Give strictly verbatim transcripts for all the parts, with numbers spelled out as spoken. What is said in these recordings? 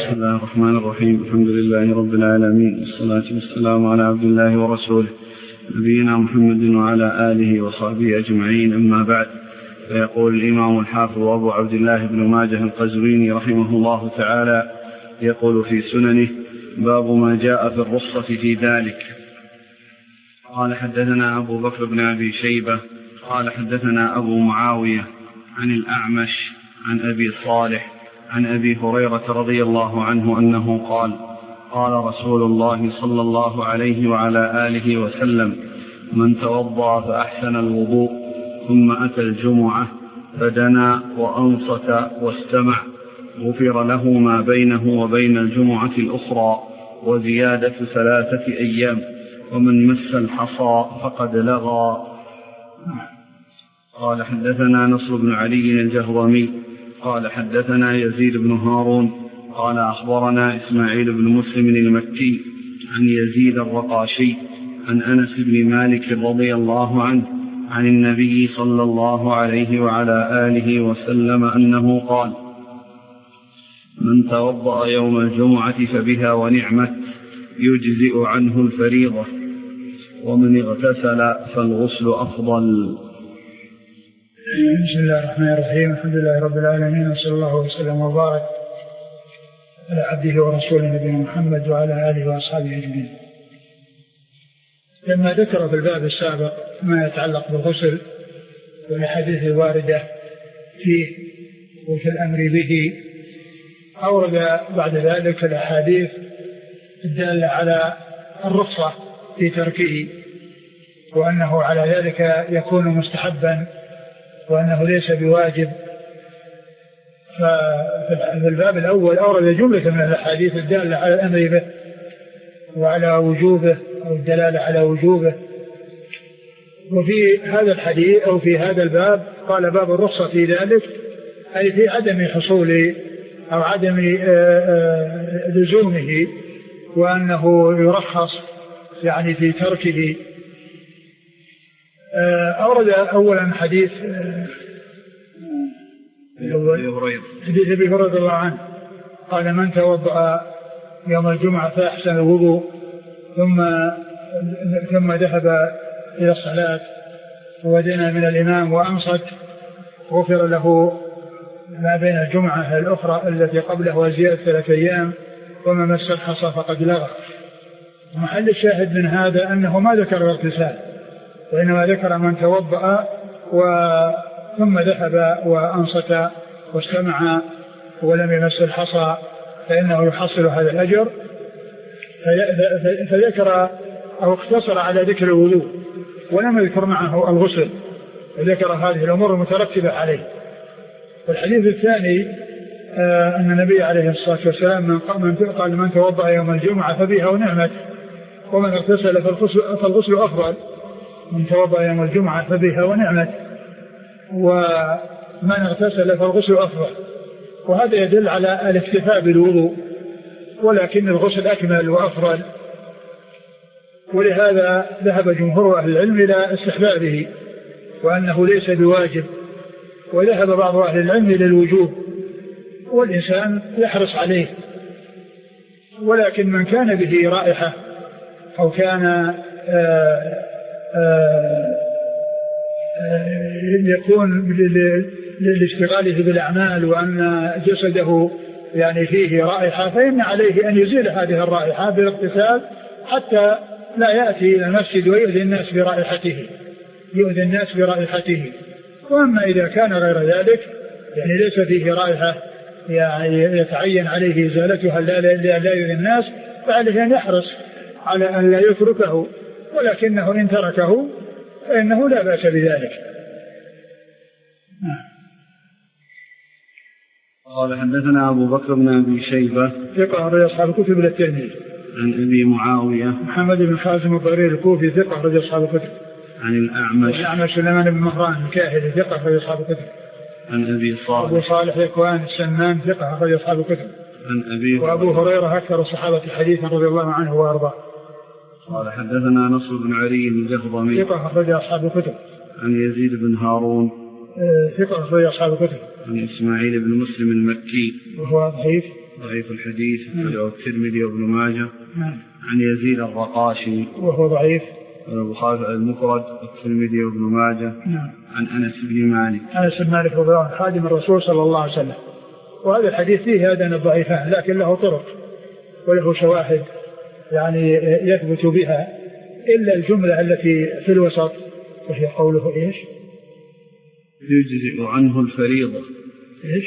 بسم الله الرحمن الرحيم. الحمد لله رب العالمين، والصلاة والسلام على عبد الله ورسوله نبينا محمد وعلى آله وصحبه أجمعين، أما بعد. فيقول الإمام الحافظ أبو عبد الله بن ماجه القزويني رحمه الله تعالى يقول في سننه: باب ما جاء في الرخصة في ذلك. قال حدثنا أبو بكر بن أبي شيبة قال حدثنا أبو معاوية عن الأعمش عن أبي صالح عن أبي هريرة رضي الله عنه أنه قال: قال رسول الله صلى الله عليه وعلى آله وسلم: من توضأ فأحسن الوضوء ثم أتى الجمعة فدنا وأنصت واستمع غفر له ما بينه وبين الجمعة الأخرى وزيادة ثلاثة أيام، ومن مس الحصى فقد لغى. قال حدثنا نصر بن علي الجهضمي قال حدثنا يزيد بن هارون قال أخبرنا إسماعيل بن مسلم المكي عن يزيد الرقاشي عن أنس بن مالك رضي الله عنه عن النبي صلى الله عليه وعلى آله وسلم أنه قال: من توضأ يوم الجمعة فبها ونعمت يجزئ عنه الفريضة، ومن اغتسل فالغسل أفضل. بسم الله الرحمن الرحيم. الحمد لله رب العالمين، وصلى الله وسلم وبارك على عبده ورسوله نبينا محمد وعلى آله وأصحابه أجمعين. لما ذكر في الباب السابق ما يتعلق بالغسل والأحاديث الواردة فيه وفي الأمر به، أورد بعد ذلك الأحاديث الدالة على الرخصة في تركه، وأنه على ذلك يكون مستحبا وأنه ليس بواجب. ففي الباب الأول أورد جملة من الأحاديث الدالة على الأمر به وعلى وجوبه أو الدلالة على وجوبه. وفي هذا الحديث أو في هذا الباب قال: باب الرخصة في ذلك، أي في عدم حصول أو عدم لزومه، وأنه يرخص يعني في تركه. أورد أولا حديث حديث أبي هريرة رضي الله عنه قال: من توضأ يوم الجمعة فأحسن الوضوء ثم ثم ذهب إلى الصلاة ودنا من الإمام وأنصت غفر له ما بين الجمعة الأخرى التي قبله وزيادة ثلاثة أيام، وما مس الحصى فقد لغى. محل الشاهد من هذا أنه ما ذكر الاغتسال، وإنما ذكر من توضأ ثم ذهب وأنصت واستمع ولم يمس الحصى فإنه يحصل هذا الأجر. فذكر أو اقتصر على ذكر الوضوء ولم يذكر معه الغسل، وذكر هذه الأمور المترتبة عليه. والحديث الثاني آه أن النبي عليه الصلاة والسلام من قال: من توضأ يوم الجمعة فبها ونعمت، ومن اغتسل فالغسل أفضل. من توضأ يوم الجمعة فبها ونعمت، ومن اغتسل فالغسل أفضل. وهذا يدل على الاكتفاء بالوضوء، ولكن الغسل أكمل وأفضل. ولهذا ذهب جمهور أهل العلم إلى استحبابه وأنه ليس بواجب، وذهب بعض أهل العلم إلى الوجوب، والإنسان يحرص عليه. ولكن من كان به رائحة أو كان آآ آآ يكون لاشتغاله بالأعمال وأن جسده يعني فيه رائحة، فإن عليه أن يزيل هذه الرائحة بالاغتسال حتى لا يأتي إلى المسجد ويؤذي الناس برائحته يؤذي الناس برائحته. وأما إذا كان غير ذلك يعني ليس فيه رائحة يعني يتعين عليه إزالتها لا لا يؤذي الناس، فعليه أن يحرص على أن لا يتركه، ولكنه إن تركه فإنه لا بأس بذلك. قال حدثنا أبو بكر بن أبي شيبة ثقة رضي أصحاب الكتب إلى الترمذي. عن أبي معاوية محمد بن خازم الضرير الكوفي ثقة رضي أصحاب الكتب. عن الأعمش الأعمش سليمان بن مهران الكاهلي ثقة رضي أصحاب الكتب. عن أبي صالح أبو صالح ذكوان السمان ثقة رضي أصحاب الكتب. عن أبي وأبو هريرة أكثر الصحابة حديثا رضي الله عنه وأرضاه. قال حدثنا نصر بن علي الجهضمي ثقة رضي أصحاب الكتب. عن يزيد بن هارون ثقة رضي أصحاب الكتب. عن إسماعيل بن مسلم المكي وهو ضعيف ضعيف الحديث أخرجه الترمذي وابن ماجه. نعم. عن يزيد الرقاشي وهو ضعيف. البخاري المفرد والترمذي وابن ماجه. نعم. عن أنس بن مالك. أنس بن مالك رضي الله عنه خادم الرسول صلى الله عليه وسلم. وهذا الحديث فيه هذان الضعيفان لكن له طرق وله شواهد يعني يثبت بها إلا الجملة التي في الوسط وهي قوله إيش؟ يجزئ عنه الفريضة. إيش؟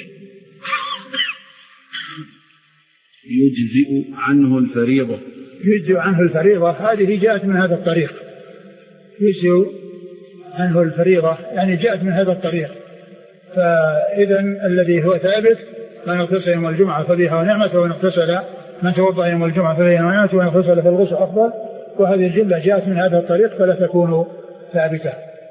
يجزئ عنه الفريضة. يجزئ عنه الفريضة هذه جاءت من هذا الطريق. يجزئ عنه الفريضة يعني جاءت من هذا الطريق. فإذا الذي هو ثابت من اغتسل يوم الجمعة فبها ونعمة ومن اغتسل من توضأ يوم الجمعة فبها ونعمة ومن اغتسل في الغسل أفضل. وهذه الجملة جاءت من هذا الطريق فلا تكون ثابتة.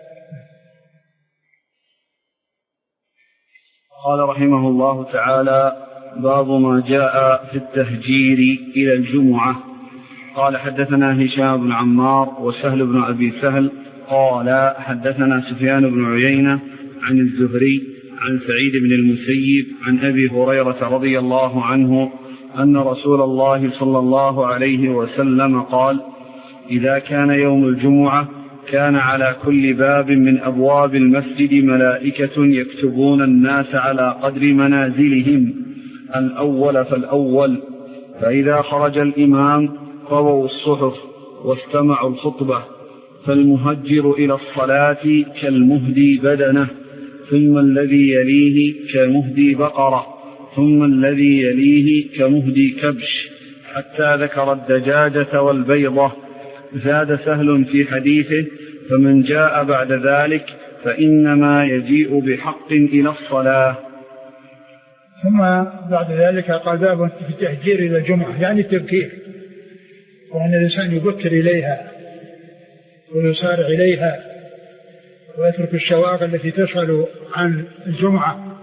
قال رحمه الله تعالى باب ما جاء في التهجير إلى الجمعة. قال حدثنا هشام بن عمار وسهل بن أبي سهل قال حدثنا سفيان بن عيينة عن الزهري عن سعيد بن المسيب عن أبي هريرة رضي الله عنه أن رسول الله صلى الله عليه وسلم قال إذا كان يوم الجمعة كان على كل باب من أبواب المسجد ملائكة يكتبون الناس على قدر منازلهم الأول فالأول، فإذا خرج الإمام رووا الصحف واستمعوا الخطبة، فالمهجر إلى الصلاة كالمهدي بدنه، ثم الذي يليه كمهدي بقرة، ثم الذي يليه كمهدي كبش، حتى ذكر الدجاجة والبيضة. زاد سهل في حديثه فمن جاء بعد ذلك فإنما يجيء بحق إلى الصلاة. ثم بعد ذلك قال باب في التهجير إلى الجمعة يعني التبكير، وأن الإنسان يبكر إليها ويسارع إليها ويترك الشواغل التي تشغل عن الجمعة.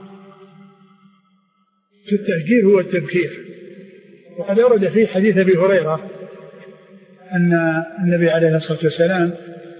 في التهجير هو التبكير. وقد ورد في حديث أبي هريرة أن النبي عليه الصلاة والسلام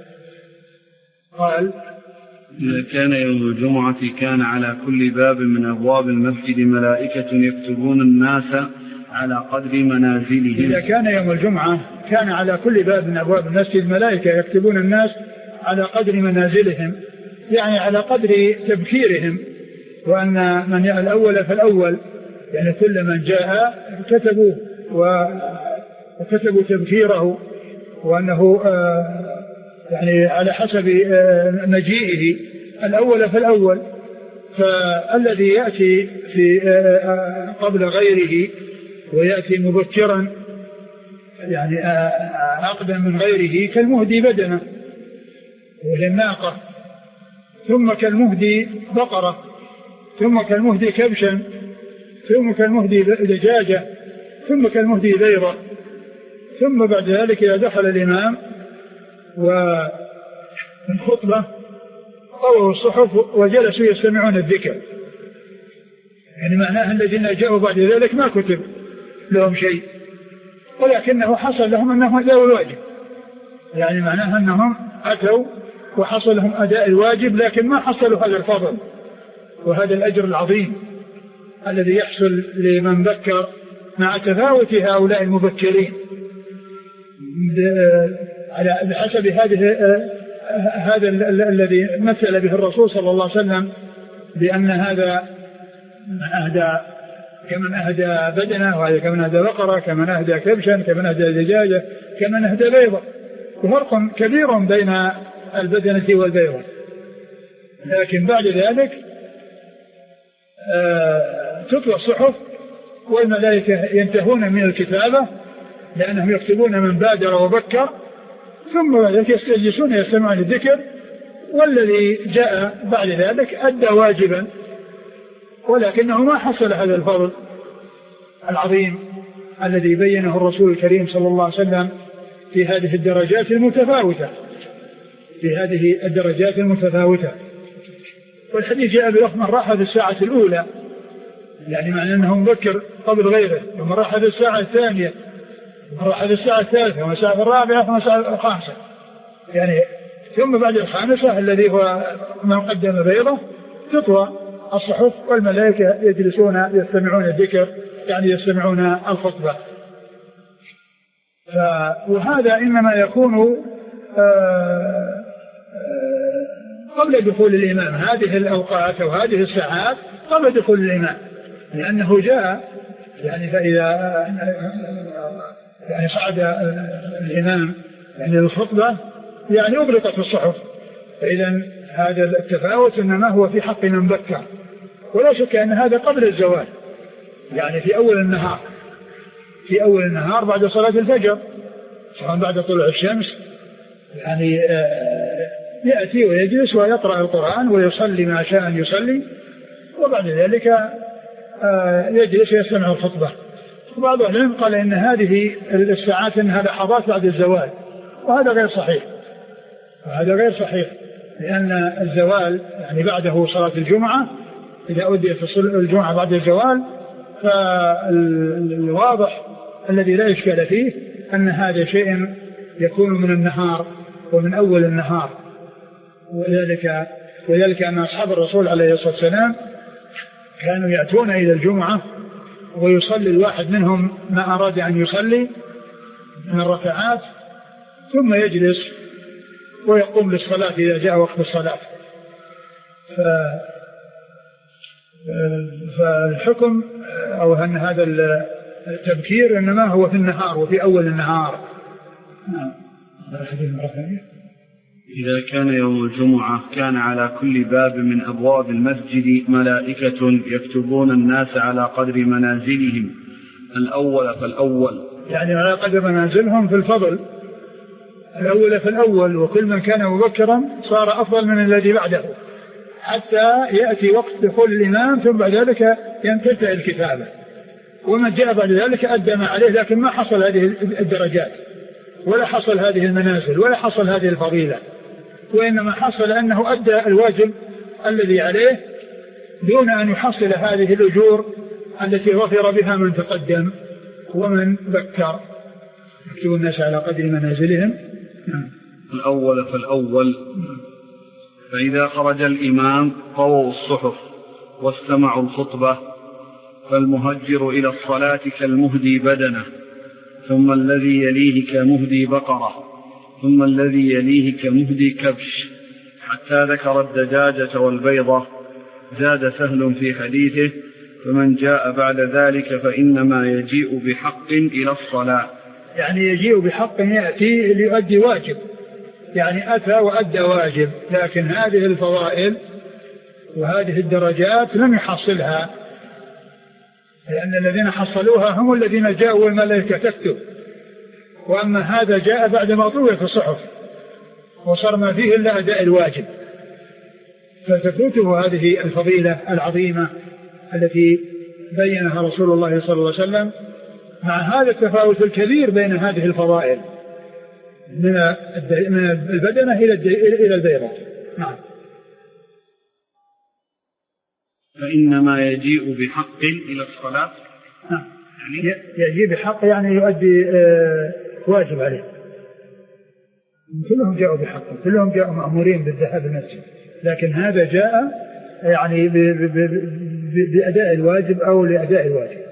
قال إذا كان يوم الجمعة كان على كل باب من أبواب المسجد ملائكة يكتبون الناس على قدر منازلهم. إذا كان يوم الجمعة كان على كل باب من أبواب المسجد ملائكة يكتبون الناس على قدر منازلهم يعني على قدر تبكيرهم، وأن من يأتي الأول فالأول يعني كل من جاء كتبوه وكتبوا تبكيره، وأنه يعني على حسب مجيئه الأول فالأول. فالذي يأتي في قبل غيره ويأتي مبكرا يعني أقدم من غيره كالمهدي بدنه وهي الناقة، ثم كالمهدي بقرة، ثم كالمهدي كبشا، ثم كالمهدي دجاجة، ثم كالمهدي بيضة. ثم بعد ذلك إذا دخل الإمام والخطبة طووا الصحف وجلسوا يستمعون الذكر، يعني معناه الذين جاءوا بعد ذلك ما كتب لهم شيء ولكنه حصل لهم أنهم أداءوا الواجب، يعني معناه أنهم أتوا وحصل لهم أداء الواجب لكن ما حصلوا هذا الفضل وهذا الأجر العظيم الذي يحصل لمن بكر مع تفاوت هؤلاء المبكرين على بحسب هذه هذا الذي مثل به الرسول صلى الله عليه وسلم بأن هذا أهدى كمن أهدى بدنه، وهذا كمن أهدى بقرة، كمن أهدى كبشا، كمن أهدى دجاجة، كمن أهدى بيضة، وفرق كبير بين البدنة والبيضة. لكن بعد ذلك تطلع الصحف والملائكة ينتهون من الكتابة لأنهم يكتبون من بادر وبكر، ثم بعد ذلك يجلسون يستمعون الذكر، والذي جاء بعد ذلك أدى واجبا ولكنه ما حصل هذا الفضل العظيم الذي بينه الرسول الكريم صلى الله عليه وسلم في هذه الدرجات المتفاوتة في هذه الدرجات المتفاوتة. والحديث جاء بلفظ من راح في الساعة الأولى، يعني معنى أنه مبكر قبل غيره، ثم راح في الساعة الثانية، ثم راح في الساعة الثالثة، ثم الساعة الرابعة، ثم الساعة الخامسة، يعني ثم بعد الخامسة الذي هو من قدم بيضة تطوى الصحف والملائكة يجلسون يستمعون الذكر يعني يستمعون الخطبة. وهذا إنما يكون قبل دخول الإمام، هذه الأوقات أو هذه الساعات قبل دخول الإمام، لأنه جاء يعني فإذا يعني صعد الإمام يعني الخطبة يعني أغلقت الصحف، فإذا هذا التفاوت إنما هو في حق من بكر، ولا شك أن هذا قبل الزوال يعني في أول النهار، في أول النهار بعد صلاة الفجر سواء بعد طلوع الشمس يعني يأتي ويجلس ويقرأ القرآن ويصلي ما شاء أن يصلي، وبعد ذلك يجلس ويستمع الخطبة. وبعض العلم قال إن هذه الساعات إنها لحظات بعد الزوال، وهذا غير صحيح، وهذا غير صحيح لأن الزوال يعني بعده صلاة الجمعة، إذا أديت الجمعة بعد الزوال فالواضح الذي لا إشكال فيه أن هذا شيء يكون من النهار ومن أول النهار. وذلك وذلك أن أصحاب الرسول عليه الصلاة والسلام كانوا يأتون إلى الجمعة ويصلي الواحد منهم ما أراد أن يصلي من الركعات ثم يجلس ويقوم للصلاة إذا جاء وقت الصلاة. ف... فالحكم أو أن هذا التبكير إنما هو في النهار وفي أول النهار. نعم. إذا كان يوم الجمعة كان على كل باب من أبواب المسجد ملائكة يكتبون الناس على قدر منازلهم الأول فالأول، يعني على قدر منازلهم في الفضل الأول فالأول، وكل من كان مبكرا صار أفضل من الذي بعده حتى يأتي وقت دخول الإمام ثم بعد ذلك ينتهي الكتابة، ومن جاء بعد ذلك أدى ما عليه، لكن ما حصل هذه الدرجات ولا حصل هذه المنازل ولا حصل هذه الفضيلة، وإنما حصل أنه أدى الواجب الذي عليه دون أن يحصل هذه الأجور التي غفر بها من تقدم ومن بكر. يكتب الناس على قدر منازلهم. الأول فالأول. فإذا خرج الإمام طووا الصحف واستمعوا الخطبة، فالمهجر إلى الصلاة كالمهدي بدنه، ثم الذي يليه كمهدي بقرة، ثم الذي يليه كمهدي كبش، حتى ذكر الدجاجة والبيضة. زاد سهل في حديثه: فمن جاء بعد ذلك فإنما يجيء بحق إلى الصلاة. يعني يجيء بحق يأتي ليؤدي واجب، يعني أتى وأدى واجب، لكن هذه الفضائل وهذه الدرجات لم يحصلها، لأن الذين حصلوها هم الذين جاءوا والملائكة تكتب، وأما هذا جاء بعد ما طويت الصحف وصار ما فيه إلا أداء الواجب، فتفوته هذه الفضيلة العظيمة التي بينها رسول الله صلى الله عليه وسلم، مع هذا التفاوت الكبير بين هذه الفضائل من البدنة إلى البيضة. نعم. فإنما يجيء بحق إلى الصلاة. نعم. يعني يجيء بحق يعني يؤدي آه واجب عليه. كلهم جاءوا بحق، كلهم جاءوا مأمورين بالذهاب المسجد، لكن هذا جاء يعني ب ب ب بأداء الواجب أو لأداء الواجب.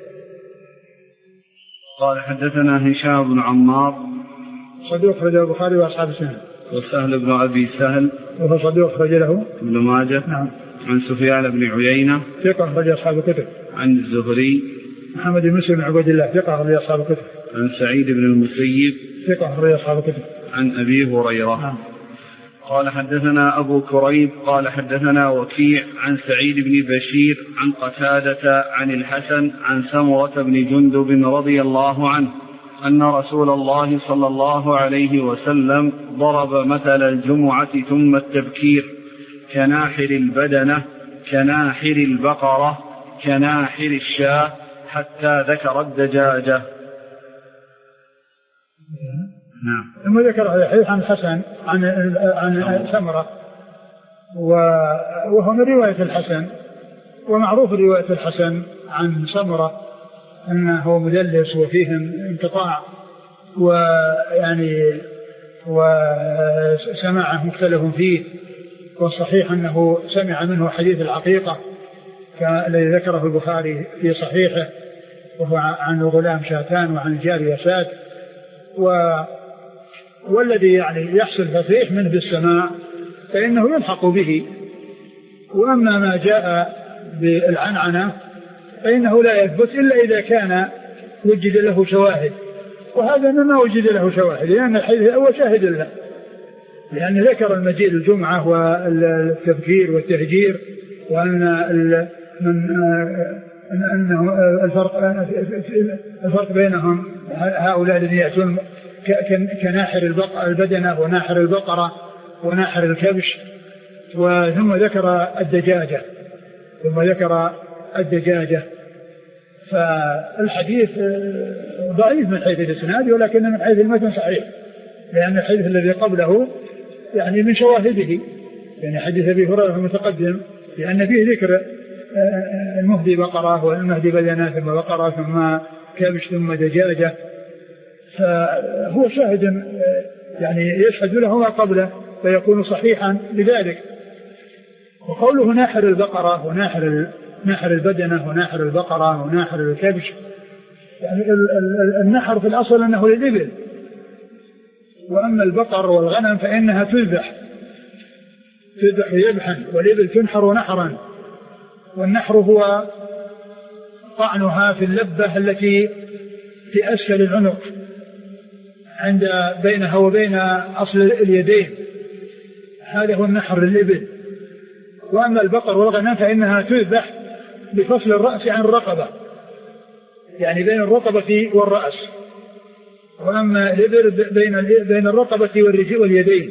قال: حدثنا هشام بن عمار صدوق أخرج له البخاري وأصحاب السنن. وسهل بن أبي سهل وهو صدوق أخرج له ابن ماجه. نعم. عن سفيان بن عيينة ثقة أخرج أصحاب الكتب. عن الزهري محمد بن مسلم بن عبد الله ثقة أخرج أصحاب الكتب. عن سعيد بن المسيب ثقة أخرج أصحاب الكتب. عن أبي هريرة. نعم. قال: حدثنا أبو كريب قال حدثنا وكيع عن سعيد بن بشير عن قتادة عن الحسن عن سمرة بن جندب رضي الله عنه أن رسول الله صلى الله عليه وسلم ضرب مثل الجمعة ثم التبكير كناحر البدنة كناحر البقرة كناحر الشاة حتى ذكر الدجاجة. نعم. ثم ذكر الحديث عن الحسن عن عن سمرة، وهو من رواية الحسن، ومعروف رواية الحسن عن سمرة أنه مدلس وفيهم انقطاع، ويعني وسماعه مختلف فيه، والصحيح أنه سمع منه حديث العقيقة الذي ذكره البخاري في صحيحه، وهو عن الغلام شاتان وعن الجارية شات، و والذي يعني يحصل تصريح منه بالسماع فإنه يلحق به. وأما ما جاء بالعنعنة فإنه لا يثبت إلا إذا كان وجد له شواهد، وهذا ما وجد له شواهد، لأن الحديث الأول شاهد له، لأن ذكر المجيء الجمعة والتذكير والتهجير، وأن من أنه الفرق الفرق بينهم هؤلاء الذين يأتون كناحر البدنة وناحر البقرة وناحر الكبش. وثم ذكر الدجاجة ثم ذكر الدجاجة فالحديث ضعيف من حيث الإسناد، ولكن من حيث المتن صحيح، لأن الحديث الذي قبله يعني من شواهده، يعني حديث أبي هريرة المتقدم، لأن فيه ذكر المهدي بقرة والمهدي بدنة ثم بقرة ثم كبش ثم دجاجة، فهو شاهد يعني يشهد له ما قبله فيكون صحيحا لذلك. وقوله ناحر البقرة وناحر ناحر البدنة وناحر البقرة وناحر الكبش، يعني النحر في الأصل أنه للإبل، وأما البقر والغنم فإنها تذبح تذبح يذبحا، والإبل تنحر نحرا. والنحر هو طعنها في اللبة التي في أسفل العنق عند بينها وبين أصل اليدين، هذا هو النحر للإبل. وأما البقر والغنم فإنها تذبح بفصل الرأس عن الرقبة، يعني بين الرقبة والرأس. وأما الإبل بين بين الرقبة والرجل واليدين،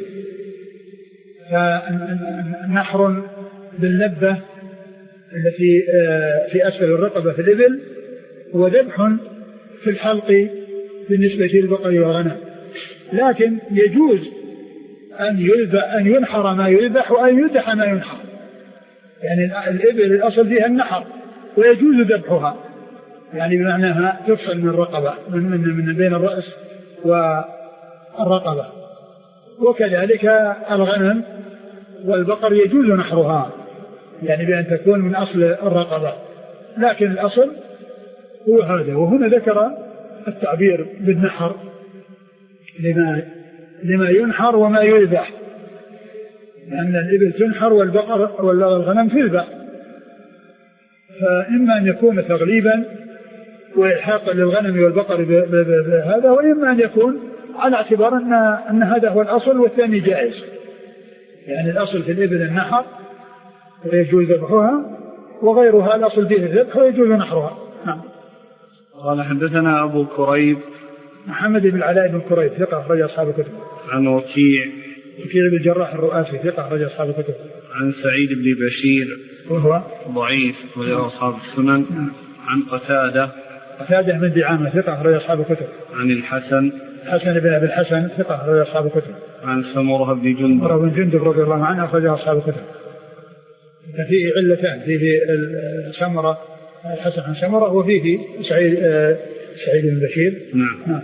فنحر باللبة التي في أسفل الرقبة في الإبل، وذبح في الحلق بالنسبة للبقر والغنم. لكن يجوز أن يذبح أن ينحر ما يذبح وأن يذبح ما ينحر، يعني الإبل الأصل فيها النحر ويجوز ذبحها، يعني بمعناها تفصل من الرقبة من, من, من بين الرأس والرقبة. وكذلك الغنم والبقر يجوز نحرها، يعني بأن تكون من أصل الرقبة، لكن الأصل هو هذا. وهنا ذكر التعبير بالنحر لما, لما ينحر وما يذبح، لأن الإبل تنحر والبقر والغنم تذبح، فإما أن يكون تغليبا وإلحاقا للغنم والبقر بهذا، وإما أن يكون على اعتبار أن, أن هذا هو الأصل والثاني جائز، يعني الأصل في الإبل النحر ويجوز ذبحها، وغيرها الأصل فيه الذبح ويجوز نحرها. نعم. قال حدثنا أبو كريب محمد بن العلاء بن كريب ثقة أخرج أصحاب الكتب. عن وكيع وكيع بن الجراح الرؤاسي ثقة أخرج أصحاب الكتب. عن سعيد بن بشير وهو ضعيف أخرج أصحاب السنن. عن قتادة قتادة بن دعامة ثقة أخرج أصحاب الكتب. عن الحسن حسن بن أبي الحسن ثقة أخرج أصحاب الكتب. عن سمرة بن جندب سمرة بن جندب رضي الله عنه أخرج أصحاب الكتب. فيه علتان، فيه سمرة الحسن عن سمرة، وفيه سعيد سعيد بن بشير. نعم. نعم.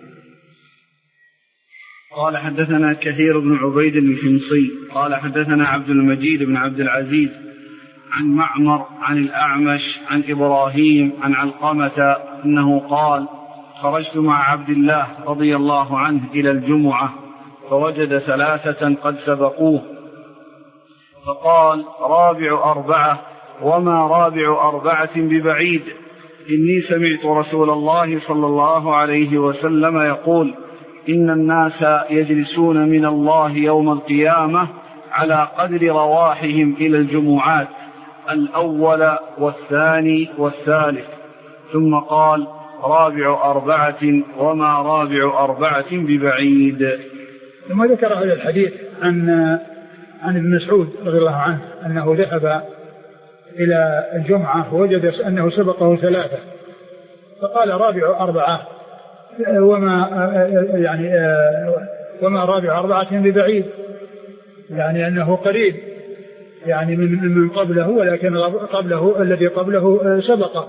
قال حدثنا كثير بن عبيد الحمصي قال حدثنا عبد المجيد بن عبد العزيز عن معمر عن الأعمش عن إبراهيم عن علقمة أنه قال خرجت مع عبد الله رضي الله عنه إلى الجمعة فوجد ثلاثة قد سبقوه فقال رابع أربعة وما رابع أربعة ببعيد إني سمعت رسول الله صلى الله عليه وسلم يقول إن الناس يجلسون من الله يوم القيامة على قدر رواحهم إلى الجمعات الأول والثاني والثالث. ثم قال رابع أربعة وما رابع أربعة ببعيد. ثم ذكر هذا الحديث عن عن ابن مسعود رضي الله عنه أنه ذهب إلى الجمعة ووجد أنه سبقه ثلاثة، فقال رابع أربعة وما يعني وما رابع أربعة ببعيد، يعني أنه قريب يعني من من قبله، ولكن قبله الذي قبله سبق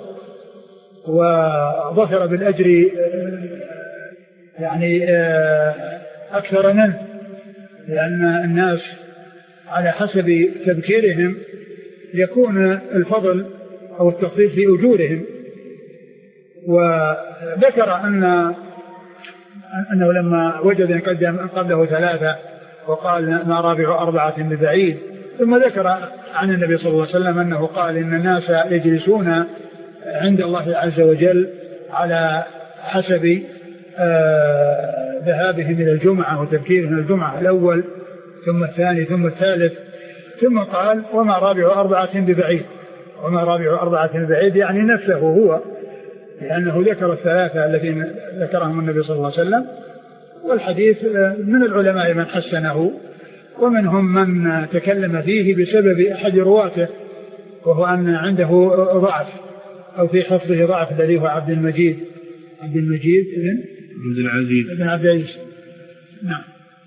وظفر بالأجر يعني أكثر منه، لأن الناس على حسب تذكيرهم يكون الفضل أو التخفيف في أجورهم. وذكر أن أنه لما وجد قدم قبله ثلاثة وقال ما رابع أربعة ببعيد، ثم ذكر عن النبي صلى الله عليه وسلم أنه قال إن الناس يجلسون عند الله عز وجل على حسب آه ذهابهم إلى الجمعة وتذكيرهم الجمعة الأول ثم الثاني ثم الثالث، ثم قال وما رابع أربعة ببعيد. وما رابع أربعة ببعيد يعني نفسه هو، لأنه ذكر الثلاثة الذين ذكرهم النبي صلى الله عليه وسلم. والحديث من العلماء من حسنه ومنهم من تكلم فيه بسبب أحد رواته، وهو أن عنده ضعف أو في حفظه ضعف الذي هو عبد المجيد عبد المجيد ابن عبد العزيز ابن عبد العزيز. نعم.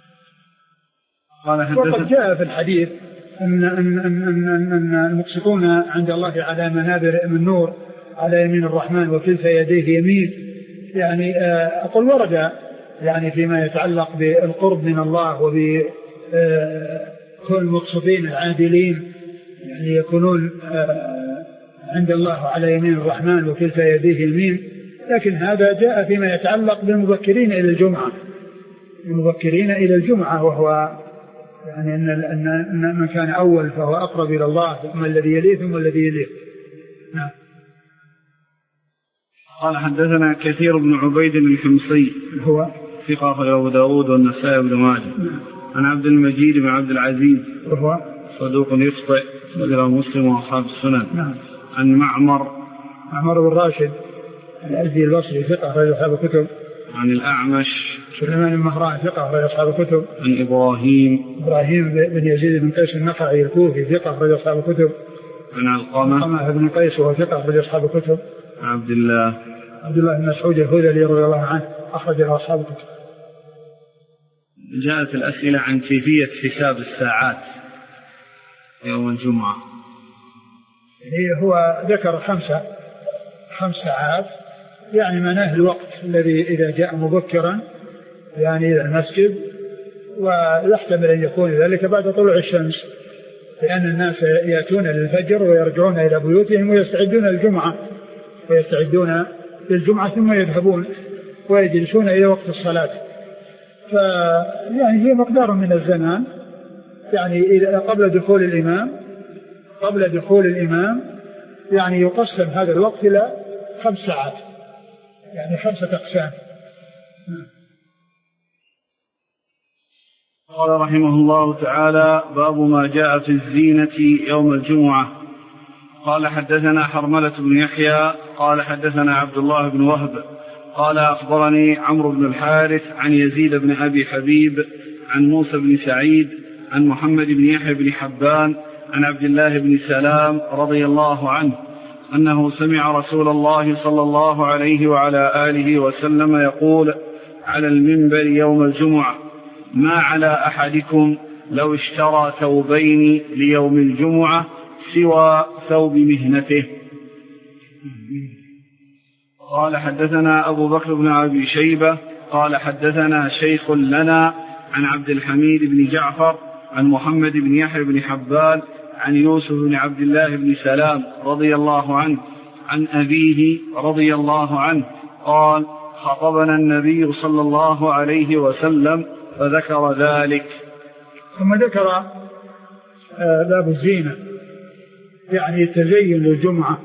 وقد جاء في الحديث أن, أن, أن, أن, أن المقسطون عند الله على منابر من نور على يمين الرحمن وكلتا يديه يمين. يعني أقول ورد يعني فيما يتعلق بالقرب من الله وبكل المقسطين العادلين يعني يكونون عند الله على يمين الرحمن وكلتا يديه يمين، لكن هذا جاء فيما يتعلق بالمبكرين إلى الجمعة المبكرين إلى الجمعة وهو يعني أن, أن, أن من كان أول فهو أقرب إلى الله ثم الذي يليه ثم الذي يليه. نعم. قال حدثنا كثير بن عبيد الحمصي هو ثقة أخرجه أبو داود والنسائي بن ماجه. نعم. عن عبد المجيد بن عبد العزيز وهو صدوق يخطئ أخرجه مسلم وأصحاب السنن. نعم. عن معمر معمر بن راشد الأزدي البصري ثقة أخرج أصحاب الكتب. عن الأعمش سليمان المهران ثقة أخرج أصحاب الكتب. عن إبراهيم إبراهيم بن يزيد بن قيس النخعي الكوفي ثقة أخرج أصحاب الكتب. عن علقمة بن قيس وهو ثقة أخرج أصحاب الكتب. عن عبد الله عبد الله بن مسعود الهذلي رضي الله عنه أخرج له أصحاب الكتب. جاءت الأسئلة عن كيفية حساب الساعات يوم الجمعة. هو ذكر خمسة خمس ساعات يعني معناه الوقت الذي إذا جاء مبكرا يعني إلى المسجد، ويحتمل أن يكون ذلك بعد طلوع الشمس، لأن الناس يأتون للفجر ويرجعون إلى بيوتهم ويستعدون للجمعة ويستعدون للجمعة ثم يذهبون ويجلسون إلى وقت الصلاة. فيعني هي مقدار من الزمان يعني إذا قبل دخول الإمام قبل دخول الإمام يعني يقسم هذا الوقت إلى خمس ساعات يعني خمسة أقسام. قال رحمه الله تعالى: باب ما جاء في الزينة يوم الجمعة. قال حدثنا حرملة بن يحيى قال حدثنا عبد الله بن وهب قال أخبرني عمرو بن الحارث عن يزيد بن أبي حبيب عن موسى بن سعيد عن محمد بن يحيى بن حبان عن عبد الله بن سلام رضي الله عنه أنه سمع رسول الله صلى الله عليه وعلى آله وسلم يقول على المنبر يوم الجمعة: ما على أحدكم لو اشترى ثوبين ليوم الجمعة سوى ثوب مهنته. قال حدثنا أبو بكر بن أبي شيبة قال حدثنا شيخ لنا عن عبد الحميد بن جعفر عن محمد بن يحيى بن حبان عن يوسف بن عبد الله بن سلام رضي الله عنه عن أبيه رضي الله عنه قال: خطبنا النبي صلى الله عليه وسلم فذكر ذلك. ثم ذكر باب الزينة يعني التزين للجمعة،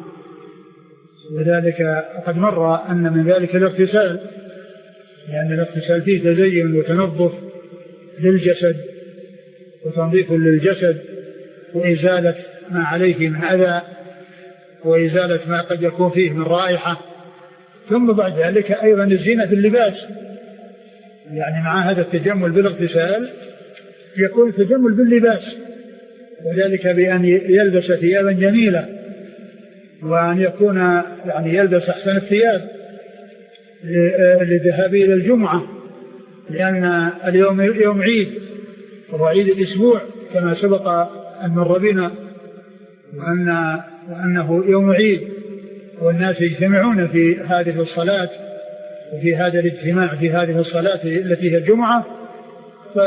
وذلك قد مر أن من ذلك الاغتسال، لأن الاغتسال فيه تزين وتنظف للجسد وتنظيف للجسد وإزالة ما عليه من أذى وإزالة ما قد يكون فيه من رائحة. ثم بعد ذلك أيضا الزينة في اللباس، يعني مع هذا التجمل بالاغتسال يكون التجمل باللباس، وذلك بأن يلبس ثيابا جميلة وأن يكون يعني يلبس أحسن الثياب للذهاب إلى الجمعة، لأن اليوم يوم عيد وهو عيد الأسبوع كما سبق أن مر بنا، وأن وأنه يوم عيد والناس يجتمعون في هذه الصلاة وفي هذا الاجتماع في هذه الصلاة التي هي الجمعة،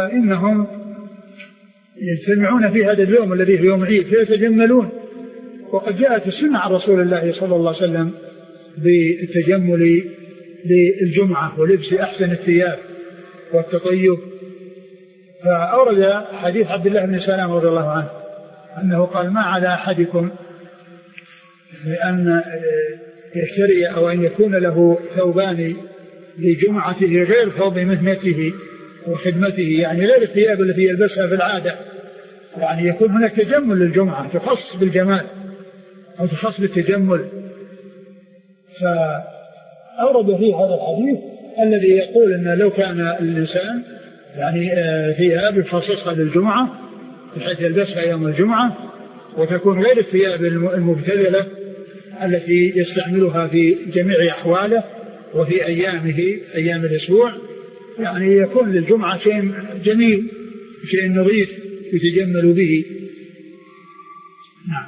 فإنهم يجتمعون في هذا اليوم الذي هو يوم عيد فيتجملون وقد جاءت السنة عن رسول الله صلى الله عليه وسلم بالتجمل للجمعة ولبس أحسن الثياب والتطيب. فأورد حديث عبد الله بن سلام رضي الله عنه أنه قال ما على أحدكم بأن يشتري أو أن يكون له ثوبان لجمعته غير ثوب مهنته وخدمته، يعني غير الثياب التي يلبسها في العادة، يعني يكون هناك تجمل للجمعة تخص بالجمال أو تخص بالتجمل. فأورد فيه هذا الحديث الذي يقول أن لو كان الإنسان يعني ثياب يخصصها للجمعة بحيث يلبسها يوم الجمعة وتكون غير الثياب المبتذلة التي يستعملها في جميع أحواله وفي أيامه أيام الأسبوع، يعني يكون للجمعة شيء جميل شيء نظيف يتجمل به. نعم.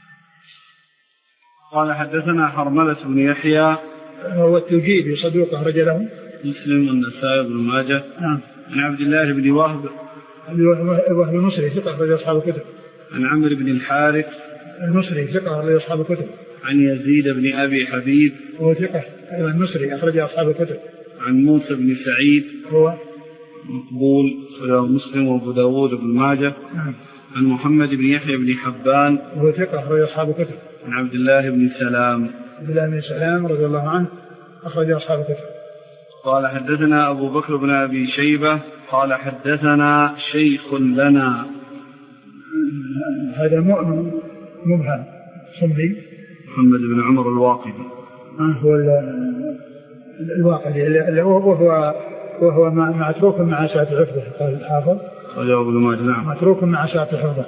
قال حدثنا حرملة بن يحيى هو التوجيبي صدوق أخرج له مسلم والنسائي بن ماجه. نعم. عن عبد الله بن وهب وهب المصري ثقة أخرج أصحاب الكتب. عن عمرو بن الحارث المصري ثقة أخرج أصحاب الكتب. عن يزيد بن أبي حبيب هو ثقة المصري أخرج أصحاب الكتب. عن موسى بن سعيد هو مقبول أخرجه مسلم وأبو داود بن ماجه. نعم. عن محمد بن يحيى بن حبان هو ثقة أخرج أصحاب الكتب. عن عبد الله بن سلام عبد الله بن سلام رضي الله عنه أخرج أصحاب الكتب. قال حدثنا أبو بكر بن أبي شيبة قال حدثنا شيخ لنا. هذا مؤمن مبهم صمدي محمد بن عمر الواقدي. هو الواقدي وهو وهو متروك مع ساعة الحفظة قال الحافظ. رجاء ابن ماجه. نعم. متروك مع ساعة الحفظة.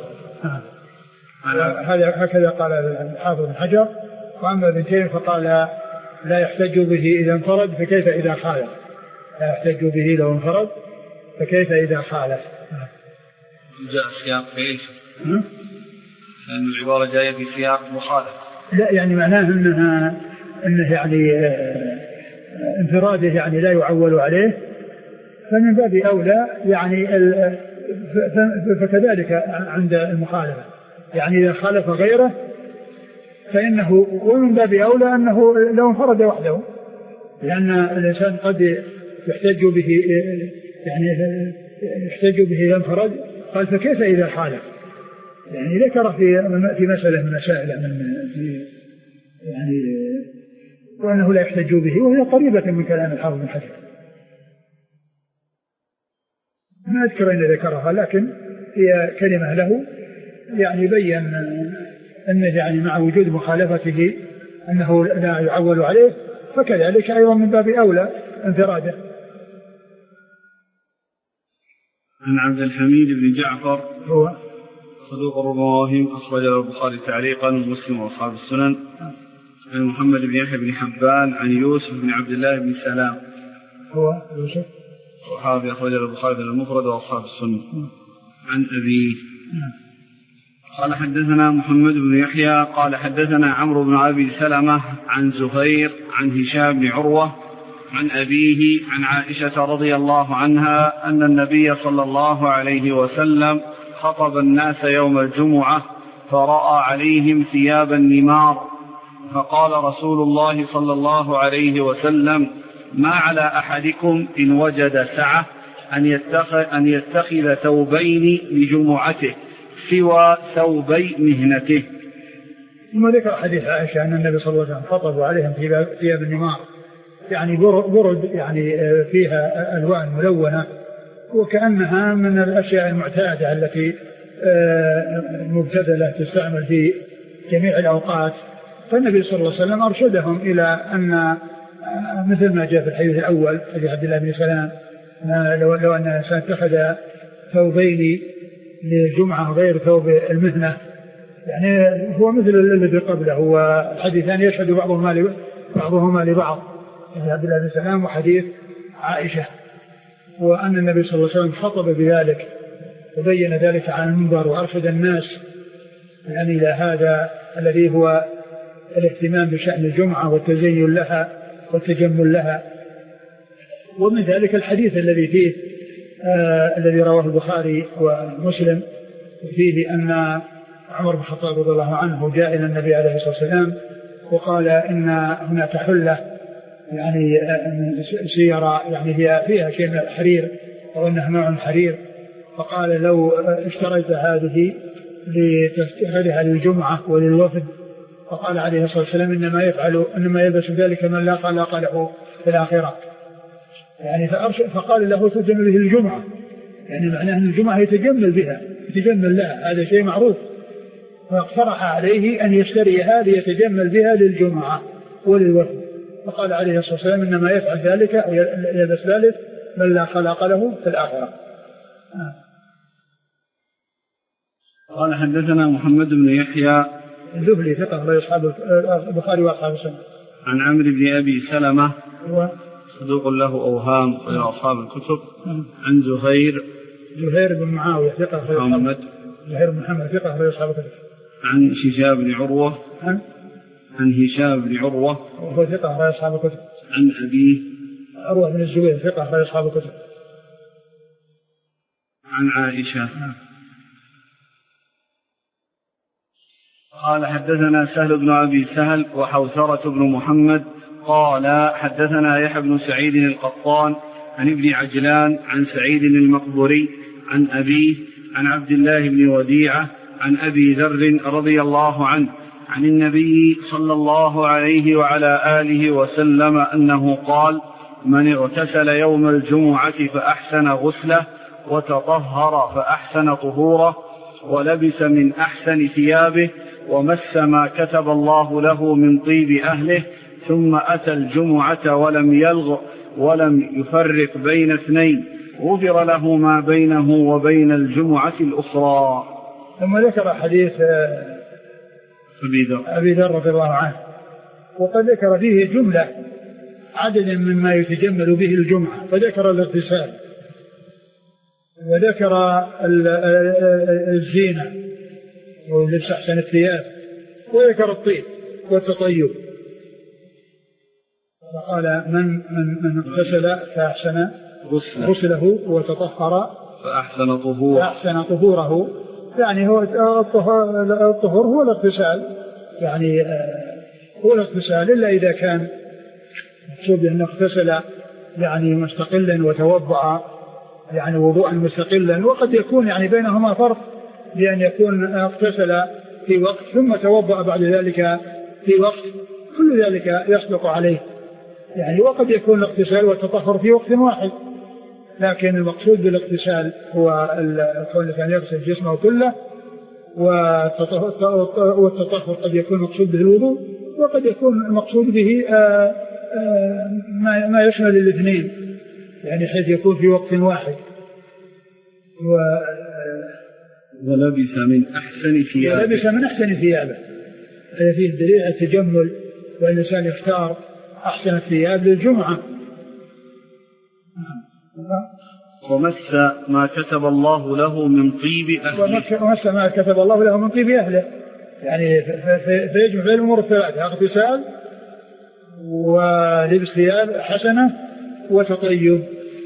هذا هكذا قال الحافظ بن حجر. وأما ابن تيمية فقال لا يحتج به إذا انفرد فكيف إذا خالف. لا يحتج به لو انفرد فكيف إذا خالف. جاء سياق في ايش؟ لأن العبارة جاية في سياق مخالف. لا يعني معناه أنها أنه يعني انفراده يعني لا يعول عليه، فمن باب أولى يعني فكذلك عند المخالفة، يعني إذا خالف غيره فإنه ومن باب أولى أنه لو انفرد وحده، لأن الإنسان قد يحتج به يعني يحتج به إذا انفرد. قال فكيف إذا خالف، يعني ذكر في في مسألة من مسائل من في يعني وأنه لا يحتج به، وهي قريبة من كلام الحافظ بن حجر. ما أذكر أن ذكرها لكن هي كلمة له يعني بين أنه يعني مع وجود مخالفته أنه لا يعول عليه، فكذلك أيضا من باب أولى انفراده. عن عبد الحميد بن جعفر هو صدوق الرواهم أخرج البخاري تعليقا ومسلم وأصحاب السنن. عن محمد بن يحيى بن حبان عن يوسف بن عبد الله بن سلام هو يوسف صحابي أخرج البخاري المفرد وأصحاب السنن. عن أبيه قال حدثنا محمد بن يحيى قال حدثنا عمرو بن أبي سلمة عن زهير عن هشام بن عروة عن أبيه عن عائشة رضي الله عنها أن النبي صلى الله عليه وسلم خطب الناس يوم الجمعة فرأى عليهم ثياب النمار، فقال رسول الله صلى الله عليه وسلم ما على أحدكم إن وجد سعة أن يتخذ, أن يتخذ ثوبين لجمعته سوى ثوبي مهنته. ثم ذكر حديث عائشة أن النبي صلى الله عليه وسلم خطب عليهم ثياب النمار، يعني برد يعني فيها ألوان ملونة وكأنها من الأشياء المعتادة التي مبتذلة تستعمل في جميع الأوقات. فالنبي صلى الله عليه وسلم أرشدهم إلى أن مثل ما جاء في الحديث الأول حديث عبد الله بن سلام لو, لو أن الإنسان اتخذ ثوبين للجمعة غير ثوب المهنة، يعني هو مثل الذي قبله، والحديثان يشهد بعضهما بعضهما لبعض، عبد الله بن سلام وحديث عائشة، وأن النبي صلى الله عليه وسلم خطب بذلك وبين ذلك على المنبر وأرشد الناس يعني إلى هذا الذي هو الاهتمام بشأن الجمعة والتزين لها والتجمل لها. ومن ذلك الحديث الذي فيه آه الذي رواه البخاري ومسلم فيه أن عمر بن الخطاب رضي الله عنه جاء إلى النبي عليه الصلاة والسلام وقال إن هناك حلة يعني سيارة يعني هي فيها شيء من الحرير أو أنها نوع من الحرير، فقال لو اشتريت هذه لتستخدمها للجمعة وللوفد، فقال عليه الصلاة والسلام إنما يفعل إنما يلبس ذلك من لا خلاق له في الآخرة، يعني فقال له تجمل به الجمعة، يعني معناه أن الجمعة يتجمل بها يتجمل لها، هذا شيء معروف، فاقترح عليه أن يشتريها ليتجمل بها للجمعة وللوفد، فقال عليه الصلاة والسلام إنما يفعل ذلك أو يلبس ذلك من لا خلاق له في الآخرة. آه. قال حدثنا محمد بن يحيى الذهلي ثقة غير أصحاب البخاري وأصحاب السنة. عن عمرو بن أبي سلمة هو صدوق له أوهام غير أصحاب الكتب. عن زهير زهير بن معاوية ثقة غير محمد زهير بن محمد ثقة غير أصحاب الكتب. عن هشام بن عروة عن عن هشام بن عروة وهو ثقة غير أصحاب الكتب. عن أبيه عروة بن الزبير ثقة غير أصحاب الكتب. عن عائشة. قال حدثنا سهل بن أبي سهل وحوثرة بن محمد قال حدثنا يحيى بن سعيد القطان عن ابن عجلان عن سعيد المقبري عن أبيه عن عبد الله بن وديعة عن أبي ذر رضي الله عنه عن النبي صلى الله عليه وعلى آله وسلم أنه قال: من اغتسل يوم الجمعة فأحسن غسله وتطهر فأحسن طهوره ولبس من أحسن ثيابه ومس ما كتب الله له من طيب أهله ثم أتى الجمعة ولم يلغ ولم يفرق بين اثنين غفر له ما بينه وبين الجمعة الأخرى. ثم ذكر حديث أبي ذر رضي الله عنه، وقد ذكر فيه جملة عدد مما يتجمل به الجمعة، فذكر الاغتسال وذكر الزينة ولبس أحسن الثياب وذكر الطيب والتطيب، فقال من من من اغتسل فأحسن غسله وتطهر فأحسن طهوره فأحسن طهوره، يعني هو الطهور هو الاغتسال، يعني هو الاغتسال إلا إذا كان مقصود أنه اغتسل يعني مستقلا وتوضأ يعني وضوءا مستقلا، وقد يكون يعني بينهما فرق، بأن يكون اغتسل في وقت ثم توضأ بعد ذلك في وقت، كل ذلك يصدق عليه يعني، وقد يكون الاغتسال والتطهر في وقت واحد، لكن المقصود بالاغتسال هو كون الإنسان يغسل جسمه كله، والتطهر قد يكون المقصود به الوضوء، وقد يكون المقصود به آآ آآ ما يشمل الاثنين، يعني حيث يكون في وقت واحد. و ولبس من أحسن ثيابه ولبس من أحسن ثيابه، هذا فيه دليل التجمل، والإنسان يختار أحسن الثياب للجمعة. ومس ما كتب الله له من طيب أهله ومس ما كتب الله له من طيب أهله، يعني فيجمع بين الأمور الثلاثة: اغتسال ولبس ثياب حسنة وتطيب.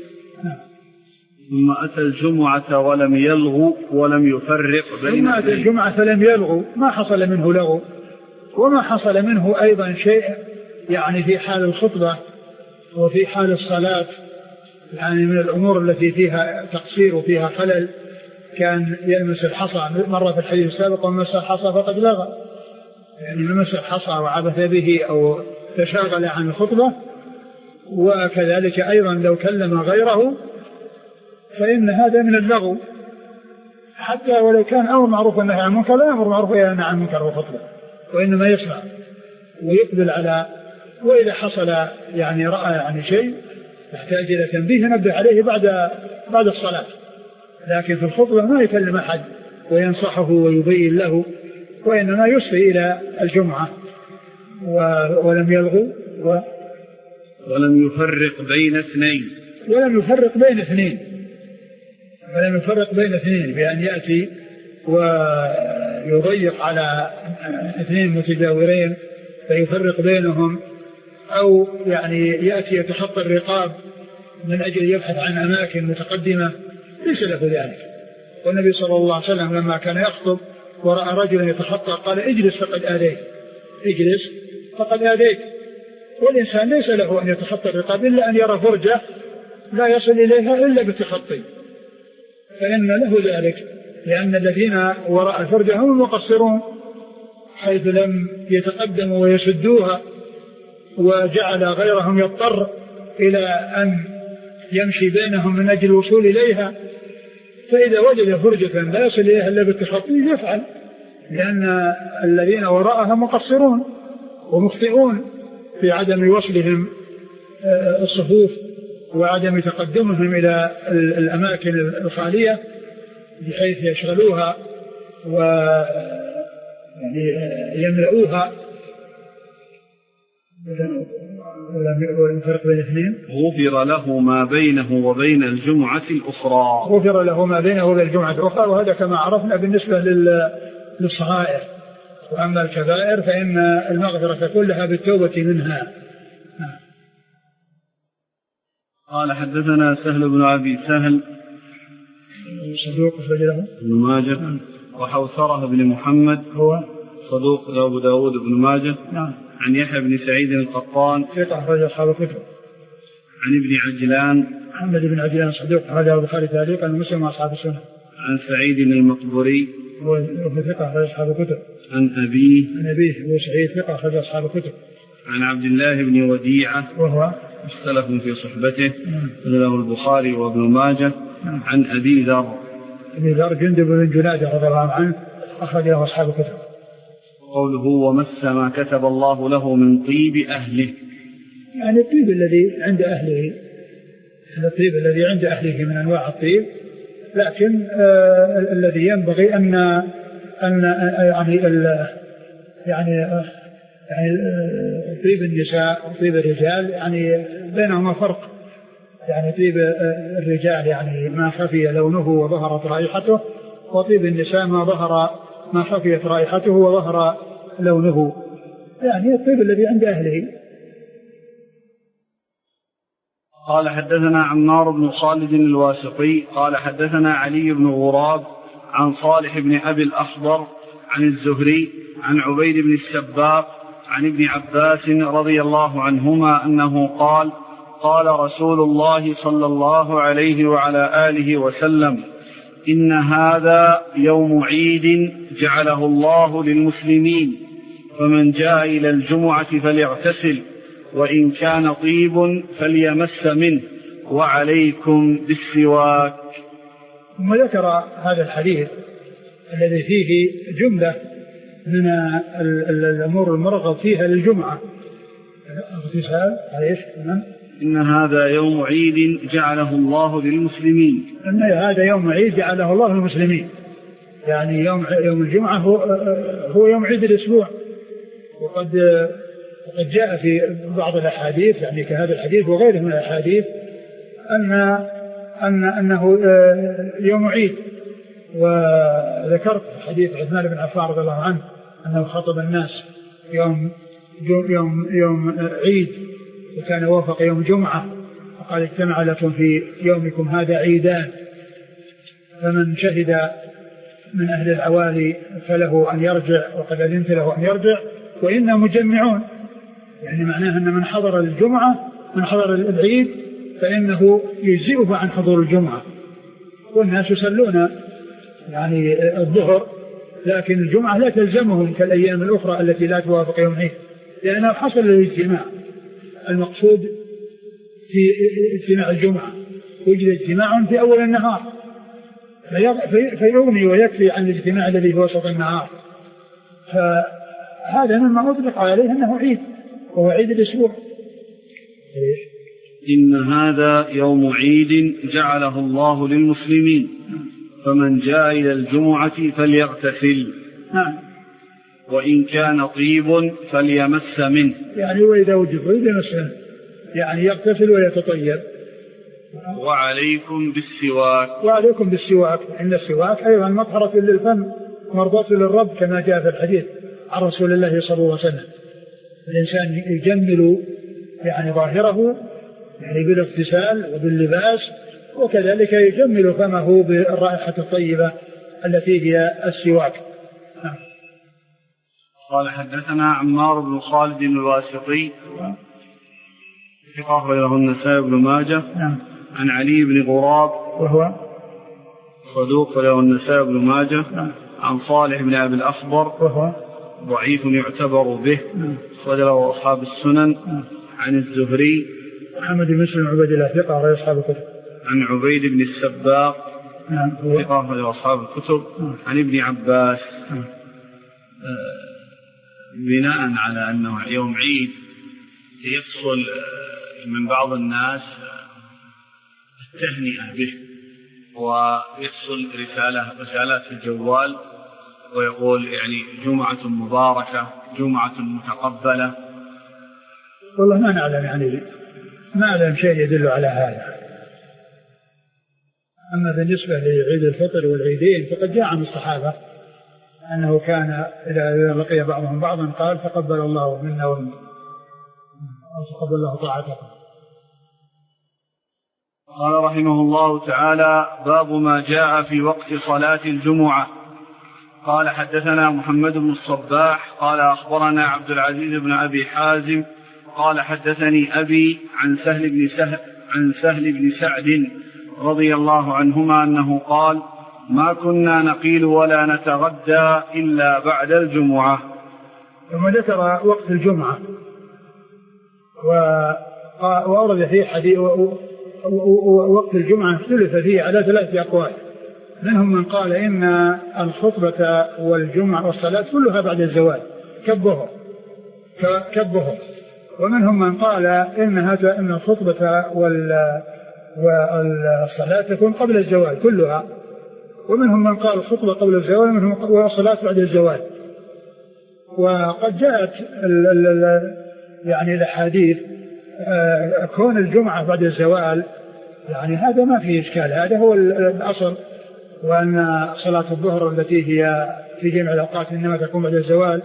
ثم أتى الجمعة ولم يلغو ولم يفرق بين ثم أتى الجمعة فلم يلغو، ما حصل منه لغو، وما حصل منه أيضا شيء يعني في حال الخطبة وفي حال الصلاة، يعني من الأمور التي فيها تقصير وفيها خلل، كان يلمس الحصى مرة في الحديث السابق: ومس الحصى فقد لغى، يعني لمس الحصى وعبث به أو تشاغل عن الخطبة. وكذلك أيضا لو كلم غيره فإن هذا من اللغو، حتى ولو كان أمر معروف والنهي عن المنكر، لا أمر معروف والنهي عن المنكر والخطبة، وإنما يسمع ويقبل على، وإذا حصل يعني رأى يعني شيء يحتاج إلى تنبيه نبه عليه بعد بعد الصلاة، لكن في الخطبة ما يكلم أحد وينصحه ويبين له، وإنما يصغي إلى الجمعة. ولم يلغو و ولم يفرق بين اثنين ولم يفرق بين اثنين ولم يفرق بين اثنين بأن يأتي ويضيق على اثنين متجاورين فيفرق بينهم، أو يعني يأتي يتخطى الرقاب من أجل يبحث عن أماكن متقدمة، ليس له ذلك. والنبي صلى الله عليه وسلم لما كان يخطب ورأى رجلا يتخطى قال اجلس فقد آذيت، اجلس فقد آذيت. والإنسان ليس له أن يتخطى الرقاب إلا أن يرى فرجة لا يصل إليها إلا بالتخطي، فإن له ذلك، لأن الذين وراء الفرجة هم المقصرون حيث لم يتقدموا ويسدوها، وجعل غيرهم يضطر إلى أن يمشي بينهم من أجل الوصول إليها. فإذا وجد فرجة لا يصل إليها إلا بالتخطي يفعل، لأن الذين وراءها مقصرون ومخطئون في عدم وصلهم الصفوف وعدم تقدمهم إلى الأماكن الخالية بحيث يشغلوها ويملؤوها. ولم يفرق بين الاثنين. غفر له ما بينه وبين الجمعة الأخرى. غفر له ما بينه وبين الجمعة الأخرى، وهذا كما عرفنا بالنسبة للصغائر، وأما الكبائر فإن المغفرة كلها بالتوبة منها. قال حدثنا سهل بن أبي سهل صدوق أخرج له ابن ماجه، وحوثرة بن محمد هو صدوق أبو داود بن ماجه. نعم. عن يحيى بن سعيد القطان ثقة أخرج أصحاب الكتب. عن ابن عجلان محمد بن عجلان صدوق أخرج البخاري تعليقا ومسلم وأصحاب السنة. عن سعيد المقبري هو ثقة أخرج أصحاب الكتب. عن أبيه عن أبيه هو سعيد ثقة أخرج أصحاب الكتب. عن عبد الله بن وديعة وهو مختلف في صحبته له البخاري وابن ماجه. عن أبي ذر أبي ذر جندب بن جنادة رضي الله عنه أخرج له أصحاب الكتب. قوله ومس ما كتب الله له من طيب أهله، يعني الطيب الذي عند أهله، الطيب الذي عند أهله من أنواع الطيب، لكن آه الذي ينبغي أن أن يعني يعني آه يعني آه طيب النساء وطيب الرجال يعني بينهما فرق. يعني طيب آه الرجال يعني ما خفي لونه وظهرت رائحته، وطيب النساء ما ظهر ما خفيت رائحته وظهر لونه، يعني الطيب الذي عند أهله. قال حدثنا عمار بن خالد الواسطي قال حدثنا علي بن غراب عن صالح بن أبي الأخضر عن الزهري عن عبيد بن السباق عن ابن عباس رضي الله عنهما أنه قال قال رسول الله صلى الله عليه وعلى آله وسلم إن هذا يوم عيد جعله الله للمسلمين، فمن جاء إلى الجمعة فليغتسل، وإن كان طيب فليمس منه، وعليكم بالسواك. ثم ذكر هذا الحديث الذي فيه جملة من الأمور المرغب فيها للجمعة. اغتسال عليه إن هذا يوم عيد جعله الله للمسلمين، إن هذا يوم عيد جعله الله للمسلمين، يعني يوم يوم الجمعة هو هو يوم عيد الأسبوع. وقد وقد جاء في بعض الأحاديث يعني كهذا الحديث وغيره من الأحاديث أن أن أنه يوم عيد. وذكرت حديث عثمان بن عفان رضي الله عنه أنه خطب الناس يوم يوم يوم عيد، وكان وافق يوم جمعة، فقال اجتمع لكم في يومكم هذا عيدان، فمن شهد من أهل العوالي فله أن يرجع، وقد أذنت له أن يرجع، وإنا مجمعون، يعني معناه أن من حضر الجمعة من حضر العيد فإنه يجزئه عن حضور الجمعة. والناس يصلون يعني الظهر، لكن الجمعة لا تلزمهم كالأيام الأخرى التي لا توافق يوم عيد، لأنه حصل الاجتماع. المقصود في اجتماع الجمعة وجد اجتماع في أول النهار فيغني ويكفي عن الاجتماع الذي في وسط النهار. فهذا مما أطلق عليه أنه عيد، وهو عيد الأسبوع. إن هذا يوم عيد جعله الله للمسلمين، فمن جاء إلى الجمعة فليغتسل، وإن كان طيب فليمس منه، يعني وإذا وجد طيب يمس منه، يعني يغتسل ويتطيب. وعليكم بالسواك، وعليكم بالسواك، إن السواك أيضا مطهرة للفم مرضاة للرب كما جاء في الحديث عن رسول الله صلى الله عليه وسلم. الإنسان يجمل يعني ظاهره يعني بالاغتسال وباللباس، وكذلك يجمل فمه بالرائحة الطيبة التي هي السواك. قال حدثنا عمار بن خالد الواسطي ثقة أخرجه النسائي بن ماجه عن علي بن غراب وهو صدوق أخرجه النسائي بن ماجه عن صالح بن أبي الأخضر وهو ضعيف يعتبر به أخرجه أصحاب السنن عن الزهري محمد بن مسلم عبيد الله ثقة أخرجه أصحاب الكتب عن عبيد بن السباق ثقة أخرجه أصحاب الكتب عن ابن عباس بناء على أنه يوم عيد يفصل من بعض الناس التهنئة به ويفصل رسالة رسالات في الجوال ويقول يعني جمعة مباركة جمعة متقبلة. والله ما نعلم يعني ما نعلم شيء يدل على هذا. أما بالنسبة لعيد الفطر والعيدين فقد جاء عن الصحابة أنه كان إذا لقي بعضهم بعضا قال تقبل الله منا ومنكم أو تقبل الله طاعتكم. قال رحمه الله تعالى باب ما جاء في وقت صلاة الجمعة. قال حدثنا محمد بن الصباح قال أخبرنا عبد العزيز بن أبي حازم قال حدثني أبي عن سهل بن سهل عن سهل بن سعد رضي الله عنهما أنه قال ما كنا نقيل ولا نتغدى إلا بعد الجمعة. ثم ذكر وقت الجمعة وأورد فيه حديث وقت الجمعة اختلف فيه على ثلاثة أقوال. منهم من قال إن الخطبة والجمعة والصلاة كلها بعد الزوال كالظهر كالظهر ومنهم من قال إن هذا إن الخطبة والصلاة تكون قبل الزوال كلها ومنهم من قال الخطبة قبل الزوال ومنهم والصلاة بعد الزوال. وقد جاءت ال ال يعني الأحاديث كون الجمعة بعد الزوال يعني هذا ما فيه إشكال هذا هو الأصل وأن صلاة الظهر التي هي في جميع الأوقات إنما تكون بعد الزوال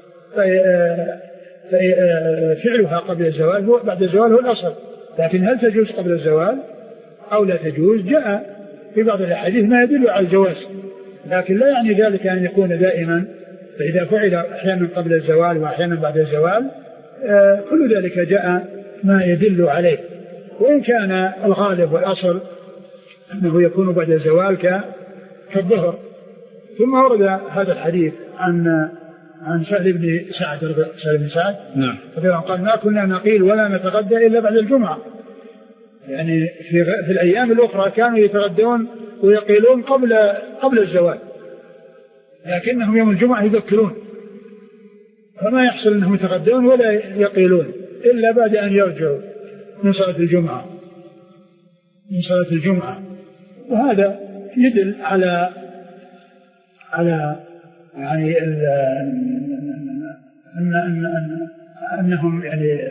فعلها قبل الزوال هو بعد الزوال هو الأصل. لكن هل تجوز قبل الزوال أو لا تجوز جاء في بعض الأحاديث ما يدل على الجواز لكن لا يعني ذلك أن يكون دائما. فإذا فعل أحيانا قبل الزوال وأحيانا بعد الزوال كل ذلك جاء ما يدل عليه وإن كان الغالب والأصل أنه يكون بعد الزوال كالظهر. ثم ورد هذا الحديث عن عن سهل بن سعد سهل بن سعد نعم قال ما كنا نقيل ولا نتغدى إلا بعد الجمعة يعني في, في الأيام الأخرى كانوا يتغدون ويقيلون قبل قبل الزوال لكنهم يوم الجمعة يذكرون فما يحصل أنهم يتغدون ولا يقيلون إلا بعد أن يرجعوا من صلاة الجمعة من صلاة الجمعة. وهذا يدل على على يعني أن أن أن أنهم يعني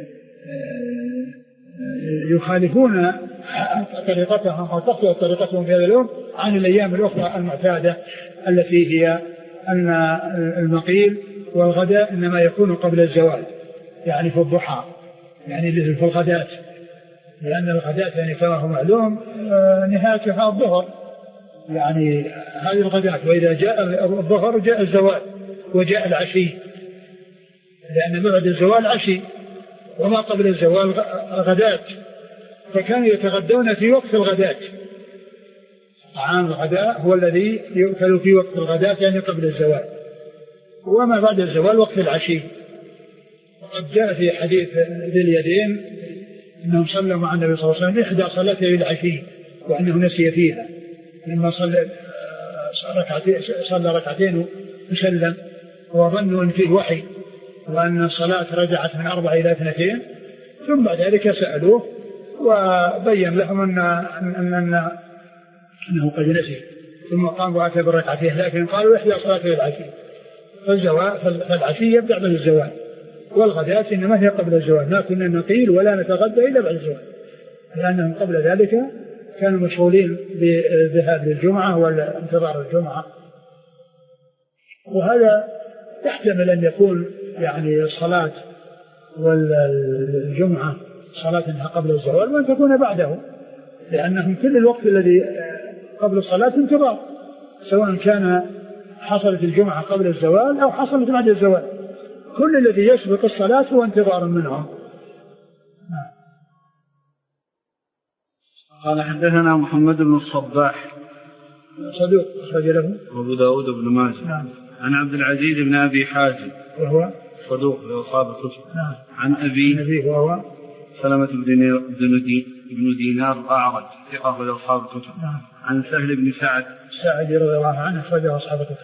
يخالفون طريقتهم أو تخطئ طريقتهم في هذا اليوم عن الأيام الأخرى المعتادة التي هي أن المقيل والغداء إنما يكون قبل الزوال يعني في الضحى يعني في الغداة لأن الغداة يعني كما هو معلوم نهايتها الظهر يعني هذه الغداة وإذا جاء الظهر جاء الزوال وجاء العشي لأن بعد الزوال عشي وما قبل الزوال غداة فكانوا يتغدون في وقت الغداة. طعام الغداء هو الذي يؤكل في وقت الغداة يعني قبل الزوال وما بعد الزوال وقت العشي. وقد جاء في حديث ذي اليدين أنهم صلوا مع النبي صلى الله عليه وسلم إحدى صلاتي العشي وأنه نسي فيها لما صلى ركعتين صلى ركعتين وسلم وظنوا أن فيه وحي وأن الصلاة رجعت من أربع إلى اثنتين ثم بعد ذلك سألوه وبين لهم أن أن أن أنه قد نسي ثم قام وأتى بالركعتين لكن قالوا إحدى صلاتي العشي فالعشي يبدأ بعد الزوال والغداة إنما هي قبل الزوال ما كنا نقيل ولا نتغدى إلا بعد الزوال لأنهم قبل ذلك كانوا مشغولين بالذهاب للجمعة والانتظار الجمعة. وهذا يحتمل أن يكون يعني الصلاة والجمعة صلاتها قبل الزوال وأن تكون بعده لأنهم كل الوقت الذي قبل الصلاة انتظار سواء كان حصلت الجمعة قبل الزوال أو حصلت بعد الزوال، كل الذي يسبق الصلاة هو انتظار منهم. قال حدثنا محمد بن الصباح صدوق أخرج له أبو داود بن ماجه. نعم. عن عبد العزيز بن أبي حازم وهو صدوق لأصحاب الكتب. نعم. عن أبيه وهو سلمة بن دينار الأعرج ثقة لأصحاب الكتب. نعم. عن سهل بن سعد سعد رضي الله عنه أخرجه أصحاب الكتب.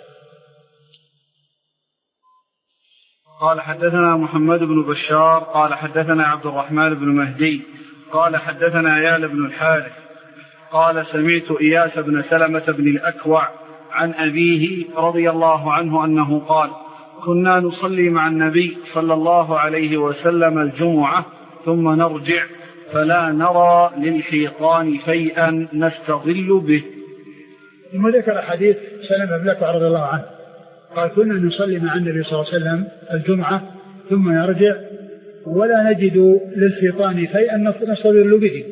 قال حدثنا محمد بن بشار قال حدثنا عبد الرحمن بن مهدي قال حدثنا عيال بن الحارث قال سمعت إياس بن سلمة بن الأكوع عن أبيه رضي الله عنه أنه قال كنا نصلي مع النبي صلى الله عليه وسلم الجمعة ثم نرجع فلا نرى للحيطان فيئا نستظل به. ثم ذكر حديث سلمة بن الأكوع رضي الله عنه قال كنا نصلي مع النبي صلى الله عليه وسلم الجمعة ثم نرجع ولا نجد للحيطان فيئا نستظل به،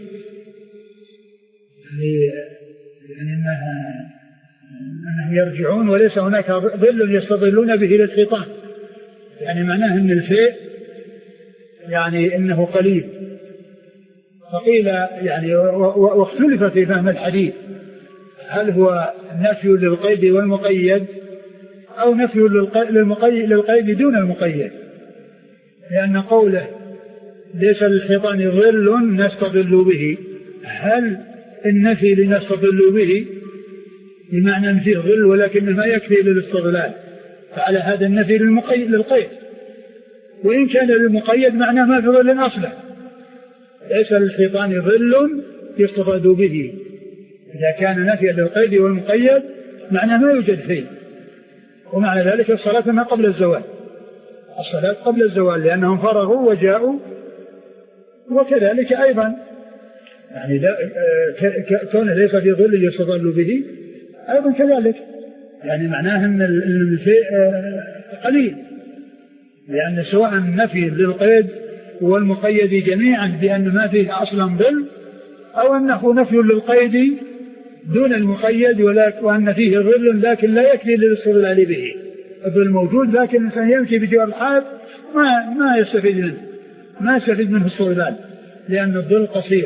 يعني أنهم يرجعون وليس هناك ظل يستظلون به للحيطان، يعني معناه أن الفيء يعني أنه قليل. فقيل يعني واختلف في فهم الحديث هل هو نفي للقيد والمقيد أو نفي للقيد دون المقيد، لأن قوله ليس للحيطان ظل نستظل به، هل النفي لنستظل به بمعنى أن فيه ظل ولكن ما يكفي للاستظلال، فعلى هذا النفي للمقيد للقيد، وإن كان للمقيد معناه ما في ظل أصلا، ليس للحيطان ظل يستفاد به. إذا كان نفيا للقيد والمقيد معناه ما يوجد فيه، ومعنى ذلك الصلاة ما قبل الزوال، الصلاة قبل الزوال لأنهم فرغوا وجاءوا. وكذلك أيضا يعني كون ليس في ظل يستظل به أيضا كذلك، يعني معناه أن الشيء قليل، لأن سواء نفي للقيد والمقيد جميعا بأن ما فيه أصلا ظل، أو أنه نفي للقيد دون المقيد وأن فيه ظل لكن لا يكفي للاستظلال به. الظل موجود لكن الإنسان يمشي بجوار الحائط ما ما يستفيد منه، ما يستفيد منه الاستظلال لأن الظل قصير.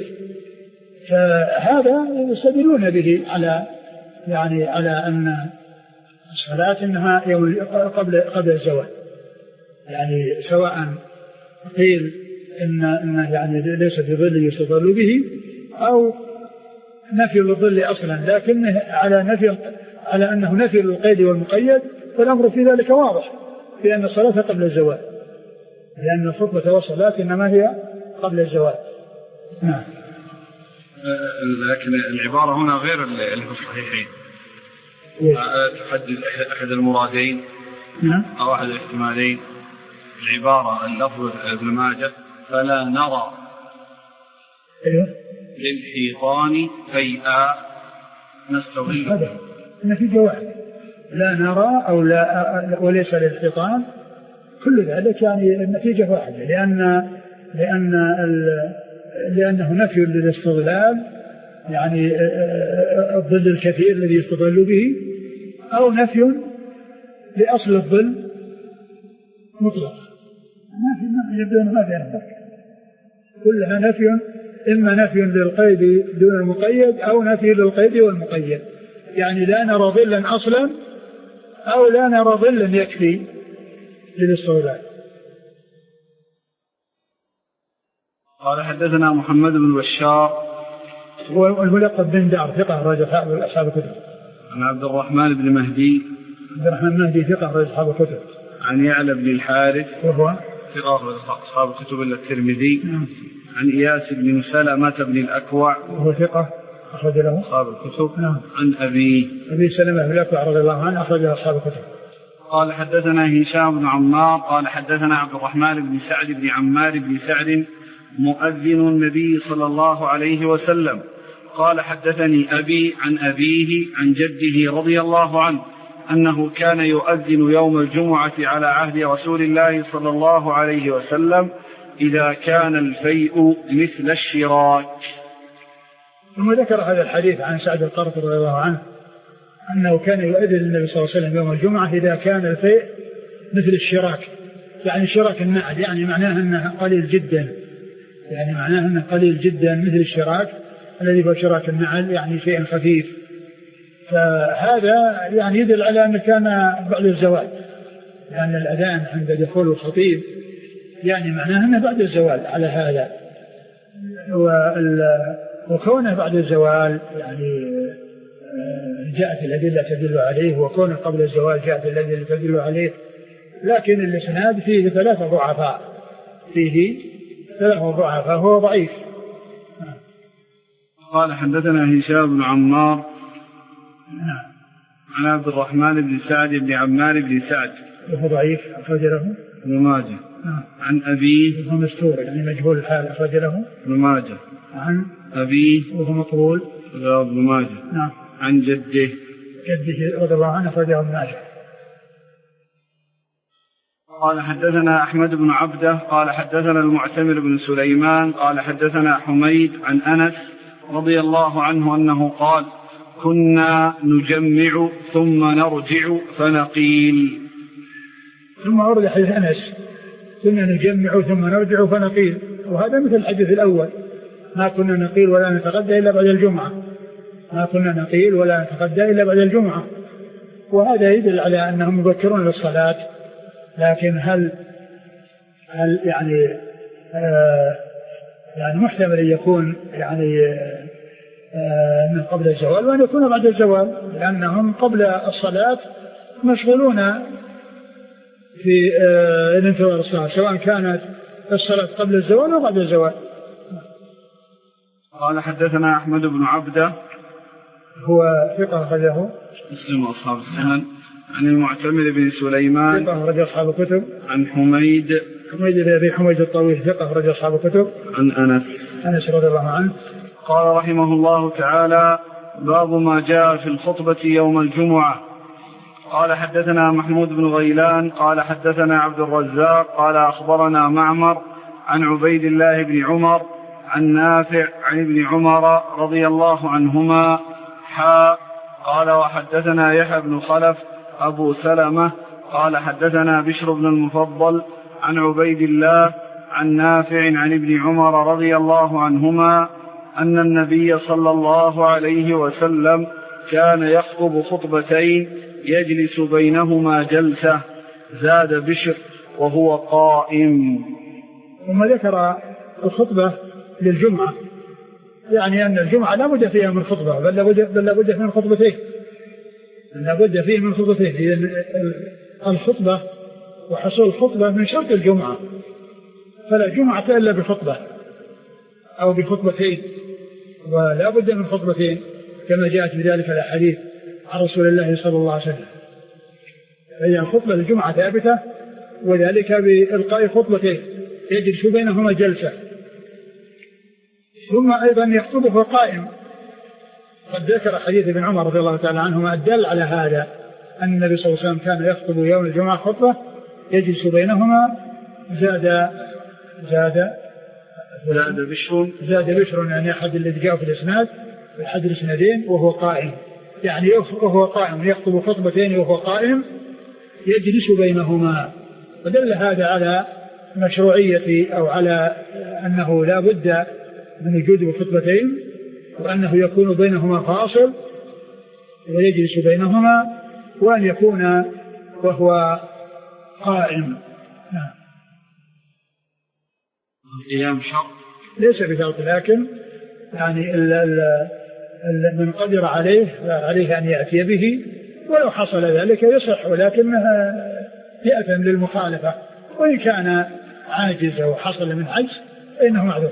فهذا يستدلون به على يعني على أن الصلاة إنها يوم قبل قبل الزوال، يعني سواء قيل إن إن يعني ليس في ظل يستظل به أو نفي للظل أصلا، لكن على نفي على أنه نفي للقيد والمقيد، فالأمر في ذلك واضح بأن الصلاة قبل الزوال، لأن الخطبة والصلاة إنما هي قبل الزوال. نعم. لكن العبارة هنا غير اللي في الصحيحين، تحدد أحد المرادين أو أحد الاحتمالين. العبارة اللفظ ابن ماجه فلا نرى للحيطان فيئا نستظل، هذا النتيجة واحدة، لا نرى أو لا وليس للحيطان، كل ذلك يعني النتيجة واحدة، لأن لأن لأنه نفي للاستظلال يعني الظل الكثير الذي يستظل به، أو نفي لأصل الظل مطلق، ما في ما يبدون ما في أنفك، كلها نفي، إما نفي للقيد دون المقيد أو نفي للقيد والمقيد، يعني لا نرى ظلا أصلا أو لا نرى ظلا يكفي للاستظلال. قال حدثنا محمد بن بشار هو الملقب بن دار ثقة رجل أصحاب الكتب. عن عبد الرحمن بن مهدي عبد الرحمن بن مهدي ثقة رجل أصحاب الكتب. عن يعلى بن الحارث وهو ثقة رجل أصحاب الكتب إلا الترمذي. عن إياس بن سلمة بن الأكوع وهو ثقة أخرج له أصحاب الكتب. نعم. عن أبي أبي سلمة بن الأكوع رضي الله عنه أخرج له أصحاب الكتب. قال حدثنا هشام بن عمار قال حدثنا عبد الرحمن بن سعد بن عمار بن سعد مؤذن النبي صلى الله عليه وسلم قال حدثني أبي عن أبيه عن جده رضي الله عنه أنه كان يؤذن يوم الجمعة على عهد رسول الله صلى الله عليه وسلم إذا كان الفيء مثل الشراك. ثم ذكر هذا الحديث عن سعد القرط رضي الله عنه أنه كان يؤذن النبي صلى الله عليه وسلم يوم الجمعة إذا كان الفيء مثل الشراك، يعني شراك النعل، يعني معناه أنه قليل جدا، يعني معناه أنه قليل جدا مثل الشراك الذي هو شراك النعل، يعني شيء خفيف. فهذا يعني يدل على أنه كان بعد الزوال، لأن يعني الأذان عند دخول الخطيب يعني معناه أنه بعد الزوال على هذا، وكونه بعد الزوال يعني جاءت الأدلة تدل عليه، وكونه قبل الزوال جاءت الأدلة تدل عليه، لكن الإسناد فيه ثلاثة ضعفاء، فيه ثلاثة ضعفاء فهو ضعيف. قال حدثنا هشام بن عمار عن عبد الرحمن بن سعد بن عمار بن سعد وهو ضعيف أخرج له ابن ماجه. عن أبيه وهو مستور يعني مجهول الحال أخرج له ابن ماجه. عن أبيه وهو مطول ابن ماجه. نعم. عن جده جده رضي الله عنه أخرجه ابن ماجه. قال حدثنا أحمد بن عبده قال حدثنا المعتمر بن سليمان قال حدثنا حميد عن أنس رضي الله عنه أنه قال كنا نجمع ثم نرجع فنقيل. ثم ورد حديث أنس كنا نجمع ثم نرجع فنقيل، وهذا مثل الحديث الأول، ما كنا نقيل ولا نتغدى إلا بعد الجمعة، ما كنا نقيل ولا نتغدى إلا بعد الجمعة، وهذا يدل على أنهم يبكرون للصلاة. لكن هل هل يعني آه يعني محتمل أن يكون يعني آه من قبل الزوال وأن يكون بعد الزوال، لأنهم قبل الصلاة مشغولون في آه الانتظار الصلاة، سواء كانت الصلاة قبل الزوال أو بعد الزوال. قال حدثنا أحمد بن عبده هو ثقة أخرجه مسلم وأصحاب السنن. عن المعتمر بن سليمان ثقة أخرج أصحاب الكتب. عن حميد حميد بن أبي حميد الطويل ثقة أخرج أصحاب الكتب. عن أنس أنس رضي الله عنه قال رحمه الله تعالى باب ما جاء في الخطبة يوم الجمعة. قال حدثنا محمود بن غيلان قال حدثنا عبد الرزاق قال أخبرنا معمر عن عبيد الله بن عمر عن نافع عن ابن عمر رضي الله عنهما حاء قال وحدثنا يحيى بن خلف أبو سلمة قال حدثنا بشر بن المفضل عن عبيد الله عن نافع عن ابن عمر رضي الله عنهما أن النبي صلى الله عليه وسلم كان يخطب خطبتين يجلس بينهما جلسة زاد بشر وهو قائم. ثم ذكر الخطبة للجمعة، يعني أن الجمعة لا بد فيها من خطبة، بل لا بد من خطبتين، لا بد فيه من خطبتين، لأن الخطبة وحصول الخطبة من شرط الجمعة، فلا جمعة إلا بخطبة أو بخطبتين، ولا بد من خطبتين كما جاءت بذلك الأحاديث عن رسول الله صلى الله عليه وسلم. فهي الخطبة للجمعة ثابتة، وذلك بإلقاء خطبتين يجلس بينهما جلسة، ثم أيضا يخطبه قائم. قد ذكر حديث ابن عمر رضي الله تعالى عنهما الدل على هذا، أن النبي صلى الله عليه وسلم كان يخطب يوم الجمعة خطبة يجلس بينهما زاد زاد زاد بشر زاد بشر يعني أحد الذي جاء في الإسناد أحد الإسنادين وهو قائم، يعني وهو قائم يخطب خطبتين وهو قائم يجلس بينهما. ودل هذا على مشروعية أو على أنه لا بد من وجود خطبتين، وأنه يكون بينهما فاصل ويجلس بينهما، وأن يكون وهو قائم. القيام شرط ليس بشرط، لكن يعني ال ال من قدر عليه عليه أن يأتي به، ولو حصل ذلك يصح، ولكنها يأثم للمخالفة، وإن كان عاجز أو حصل من عجز فإنه معذور.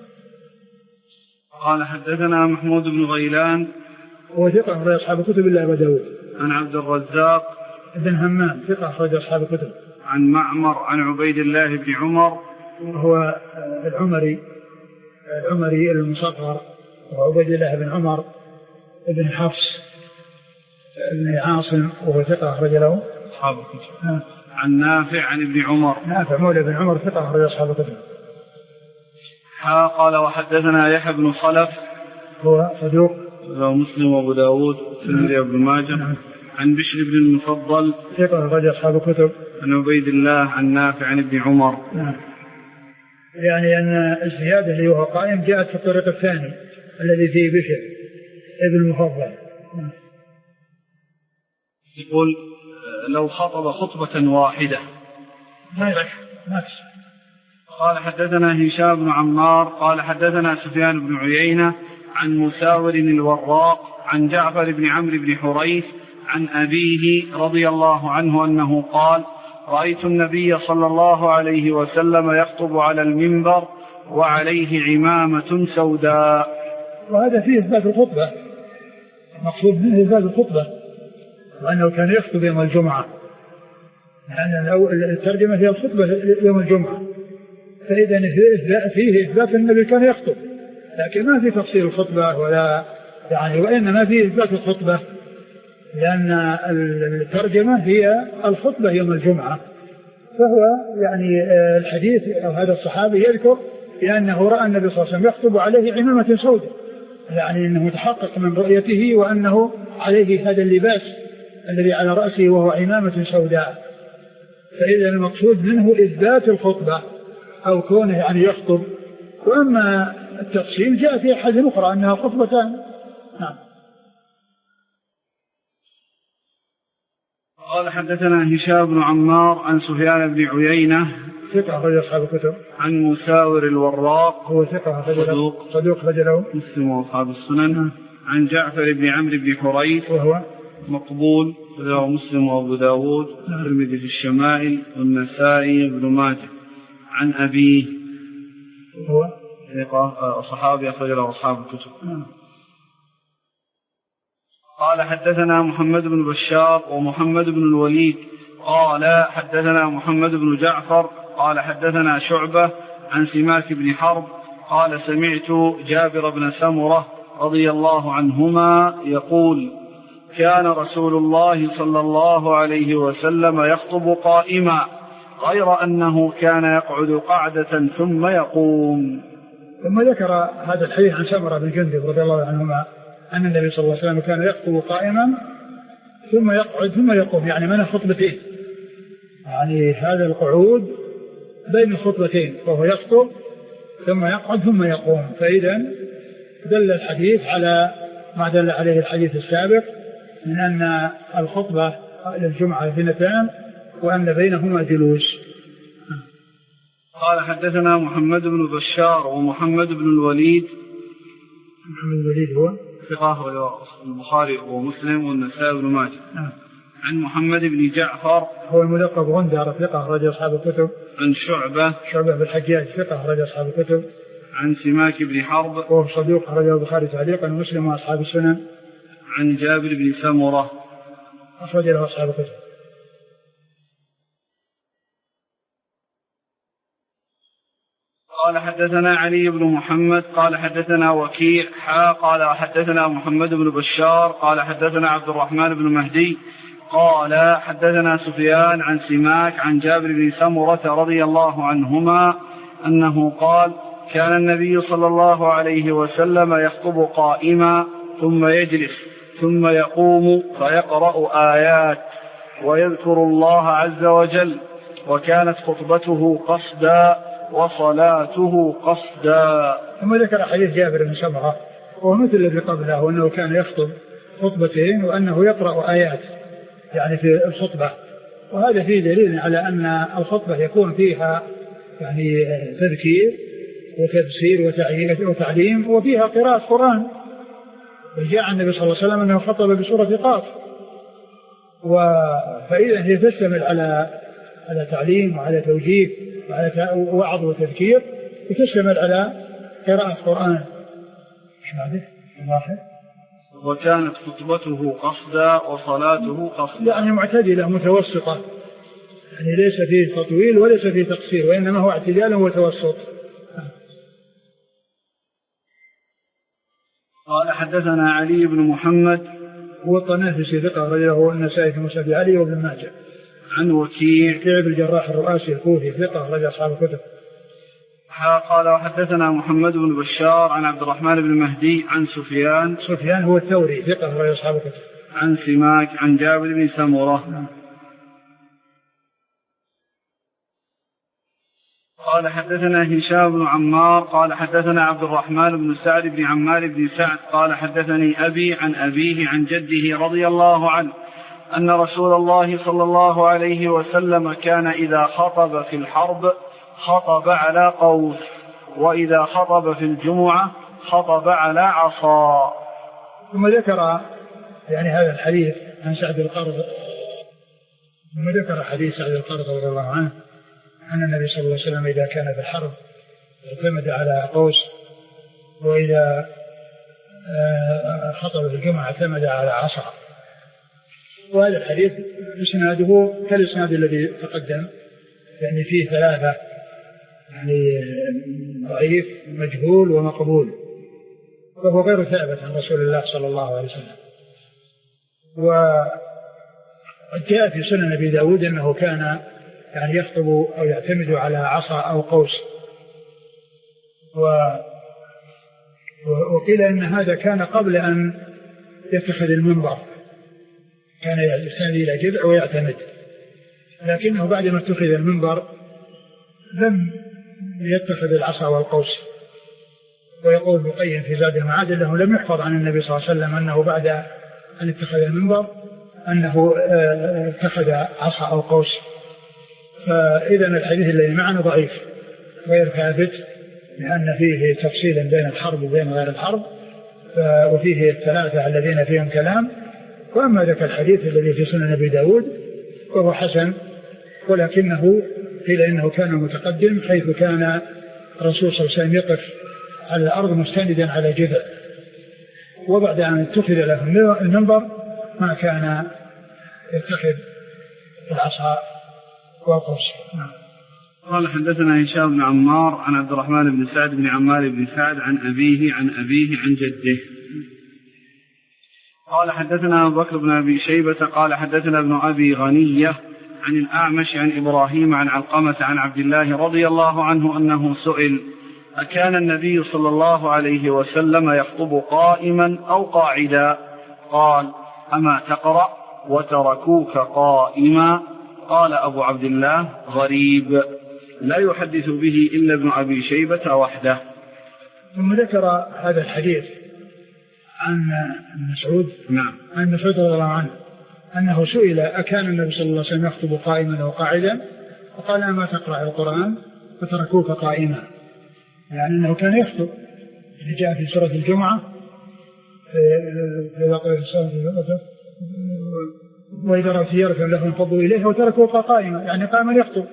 قال حدثنا محمود بن غيلان وثقة أخرج أصحاب الكتب إلا أبا داود. عن عبد الرزاق بن همام ثقة أخرج أصحاب الكتب. عن معمر عن عبيد الله بن عمر وهو العمري العمري المصغر، وعبيد الله بن عمر بن حفص بن عاصم وهو ثقة أخرج له أصحاب الكتب. عن نافع عن ابن عمر نافع مولى بن عمر ثقة أخرج أصحاب الكتب. قال وحدثنا يحيى بن خلف هو صدوق رواه مسلم وأبو داود والترمذي وابن ماجه. نعم. عن بشر بن المفضل ثقة أخرج أصحاب الكتب. عن عبيد الله عن نافع عن ابن عمر. نعم. يعني أن الزيادة اللي هو قائم جاءت في الطريق الثاني الذي فيه بشر ابن المفضل. نعم. يقول لو خطب خطبة واحدة ما يصح ما تصح. قال حدثنا هشام بن عمار قال حدثنا سفيان بن عيينة عن مساور الوراق عن جعفر بن عمرو بن حريث عن أبيه رضي الله عنه أنه قال رأيت النبي صلى الله عليه وسلم يخطب على المنبر وعليه عمامة سوداء. وهذا فيه إثبات الخطبة، مقصود منه إثبات الخطبة وأنه كان يخطب يوم الجمعة، لأن الترجمة هي الخطبة يوم الجمعة، فإذا فيه إثبات النبي كان يخطب، لكن ما في تفصيل الخطبة ولا يعني، وإنما فيه إثبات الخطبة، لأن الترجمة هي الخطبة يوم الجمعة. فهو يعني الحديث أو هذا الصحابي يذكر لأنه رأى النبي صلى الله عليه وسلم يخطب عليه عمامة سوداء، يعني أنه تحقق من رؤيته وأنه عليه هذا اللباس الذي على رأسه وهو عمامة سوداء. فإذا المقصود منه إثبات الخطبة أو كونه يعني يخطب، وأما التفصيل جاء في أحاديث أخرى أنها خطبتان. نعم. قال حدثنا هشام بن عمار عن سفيان بن عيينة ثقة أخرج أصحاب الكتب. عن مساور الوراق هو ثقة صدوق صدوق رجله مسلم وأصحاب السنن. عن جعفر بن عمرو بن حريث وهو مقبول رواه مسلم وأبو داود والترمذي في الشمائل والنسائي وابن ماجه. عن أبيه هو ثقة صحابي أخرج له أصحاب الكتب. قال حدثنا محمد بن بشار ومحمد بن الوليد قال حدثنا محمد بن جعفر قال حدثنا شعبة عن سماك بن حرب قال سمعت جابر بن سمرة رضي الله عنهما يقول كان رسول الله صلى الله عليه وسلم يخطب قائما غير أنه كان يقعد قعدة ثم يقوم. ثم ذكر هذا الحديث عن سمرة بن جندب رضي الله عنهما أن النبي صلى الله عليه وسلم كان يخطب قائما ثم يقعد ثم يقوم، يعني من خطبتين، يعني هذا القعود بين الخطبتين، وهو يخطب ثم يقعد ثم يقوم. فإذا دل الحديث على ما دل عليه الحديث السابق من أن الخطبة للجمعة اثنتان وأن بينهما جلوس. قال حدثنا محمد بن بشار ومحمد بن الوليد. محمد بن الوليد هو ثقة البخاري ومسلم والنسائي وابن ماجه. عن محمد بن جعفر هو الملقب غندر ثقة أخرج أصحاب الكتب. عن شعبة شعبة بالحجاج ثقة أخرج أصحاب الكتب. عن سماك بن حرب وهو صدوق أخرجه البخاري تعليقا ومسلم وأصحاب السنن. عن جابر بن سمرة أخرج له أصحاب الكتب. قال حدثنا علي بن محمد قال حدثنا وكيع حا قال حدثنا محمد بن بشار قال حدثنا عبد الرحمن بن مهدي قال حدثنا سفيان عن سماك عن جابر بن سمرة رضي الله عنهما أنه قال كان النبي صلى الله عليه وسلم يخطب قائما ثم يجلس ثم يقوم فيقرأ آيات ويذكر الله عز وجل، وكانت خطبته قصدا وصلاته قصدا. ثم ذكر حديث جابر بن سمرة وهو مثل الذي قبله، أنه كان يخطب خطبتين وأنه يقرأ آيات يعني في الخطبة، وهذا فيه دليل على أن الخطبة يكون فيها يعني تذكير وتبصير وتعليم وفيها قراءة قرآن. وجاء النبي صلى الله عليه وسلم أنه خطب بسورة قاف، فإذا هي تشتمل على على تعليم وعلى توجيه وعلى وعظ وتذكير، وتشتمل على قراءة قرآن. ايش بعده؟ واحد. وكانت خطبته قصدا وصلاته قصدا، يعني معتدلة متوسطة، يعني ليس فيه تطويل وليس فيه تقصير، وإنما هو اعتدال وتوسط. قال حدثنا علي بن محمد هو الطنافسي ثقة رجله النسائي في مسند علي وابن ماجه. عن وكيع وكيع بن الجراح الرؤاسي الكوفي ثقة رجل أصحاب الكتب. قال وحدثنا محمد بن بشار عن عبد الرحمن بن مهدي عن سفيان سفيان هو الثوري ثقة رأي أصحاب الكتب عن سماك عن جابر بن سمرة نعم. قال حدثنا هشام بن عمار قال حدثنا عبد الرحمن بن سعد بن عمار بن سعد قال حدثني أبي عن أبيه عن جده رضي الله عنه أن رسول الله صلى الله عليه وسلم كان إذا خطب في الحرب خطب على قوس، وإذا خطب في الجمعة خطب على عصا. ثم ذكر يعني هذا الحديث عن سعد القرظ، ثم ذكر حديث سعد القرظ رضي الله عنه أن النبي صلى الله عليه وسلم إذا كان في الحرب اعتمد على قوس، وإذا خطب في الجمعة اعتمد على عصا. وهذا الحديث إسناده كالإسناد الذي تقدم، يعني فيه ثلاثة، يعني ضعيف مجهول ومقبول، وهو غير ثابت عن رسول الله صلى الله عليه وسلم. وقد جاء في سنن أبي داود أنه كان يعني يخطب أو يعتمد على عصا أو قوس، وقيل إن هذا كان قبل أن يتخذ المنبر، كان يستند إلى جذع ويعتمد، لكنه بعد ما اتخذ المنبر لم يتخذ العصا والقوس. ويقول ابن القيم في زاد المعاد أنه لم يحفظ عن النبي صلى الله عليه وسلم أنه بعد أن اتخذ المنبر أنه اتخذ عصا أو قوس. فإذا الحديث الذي معنا ضعيف غير ثابت، لأن فيه تفصيلا بين الحرب وبين غير الحرب، وفيه الثلاثة الذين فيهم كلام. وأما ذاك الحديث الذي في سنن أبي داود وهو حسن، ولكنه قيل إنه كان متقدم، حيث كان الرسول صلى الله عليه وسلم يقف على الأرض مستندا على جذع، وبعد أن اتخذ له المنبر ما كان يتخذ العصا والقوس. قال حدثنا هشام بن عمار عن عبد الرحمن بن سعد بن عمار بن سعد عن أبيه عن أبيه عن جده. قال حدثنا أبو بكر بن أبي شيبة قال حدثنا ابن أبي غنية عن الأعمش عن إبراهيم عن علقمة عن عبد الله رضي الله عنه أنه سئل: أكان النبي صلى الله عليه وسلم يخطب قائما أو قاعدا؟ قال: أما تقرأ وتركوك قائما؟ قال أبو عبد الله: غريب لا يحدث به إلا ابن أبي شيبة وحده. ثم ذكر هذا الحديث عن مسعود نعم عن مسعود رضي الله عنه أنه سئل: أكان النبي صلى الله عليه وسلم يخطب قائما أو قاعدا؟ فقال: أما تقرأ القرآن فتركوك قائما، يعني أنه كان يخطب. اللي جاء في سورة الجمعة وإذا رأوا تجارة لهم انفضوا إليها وتركوك قائما، يعني قائما يخطب.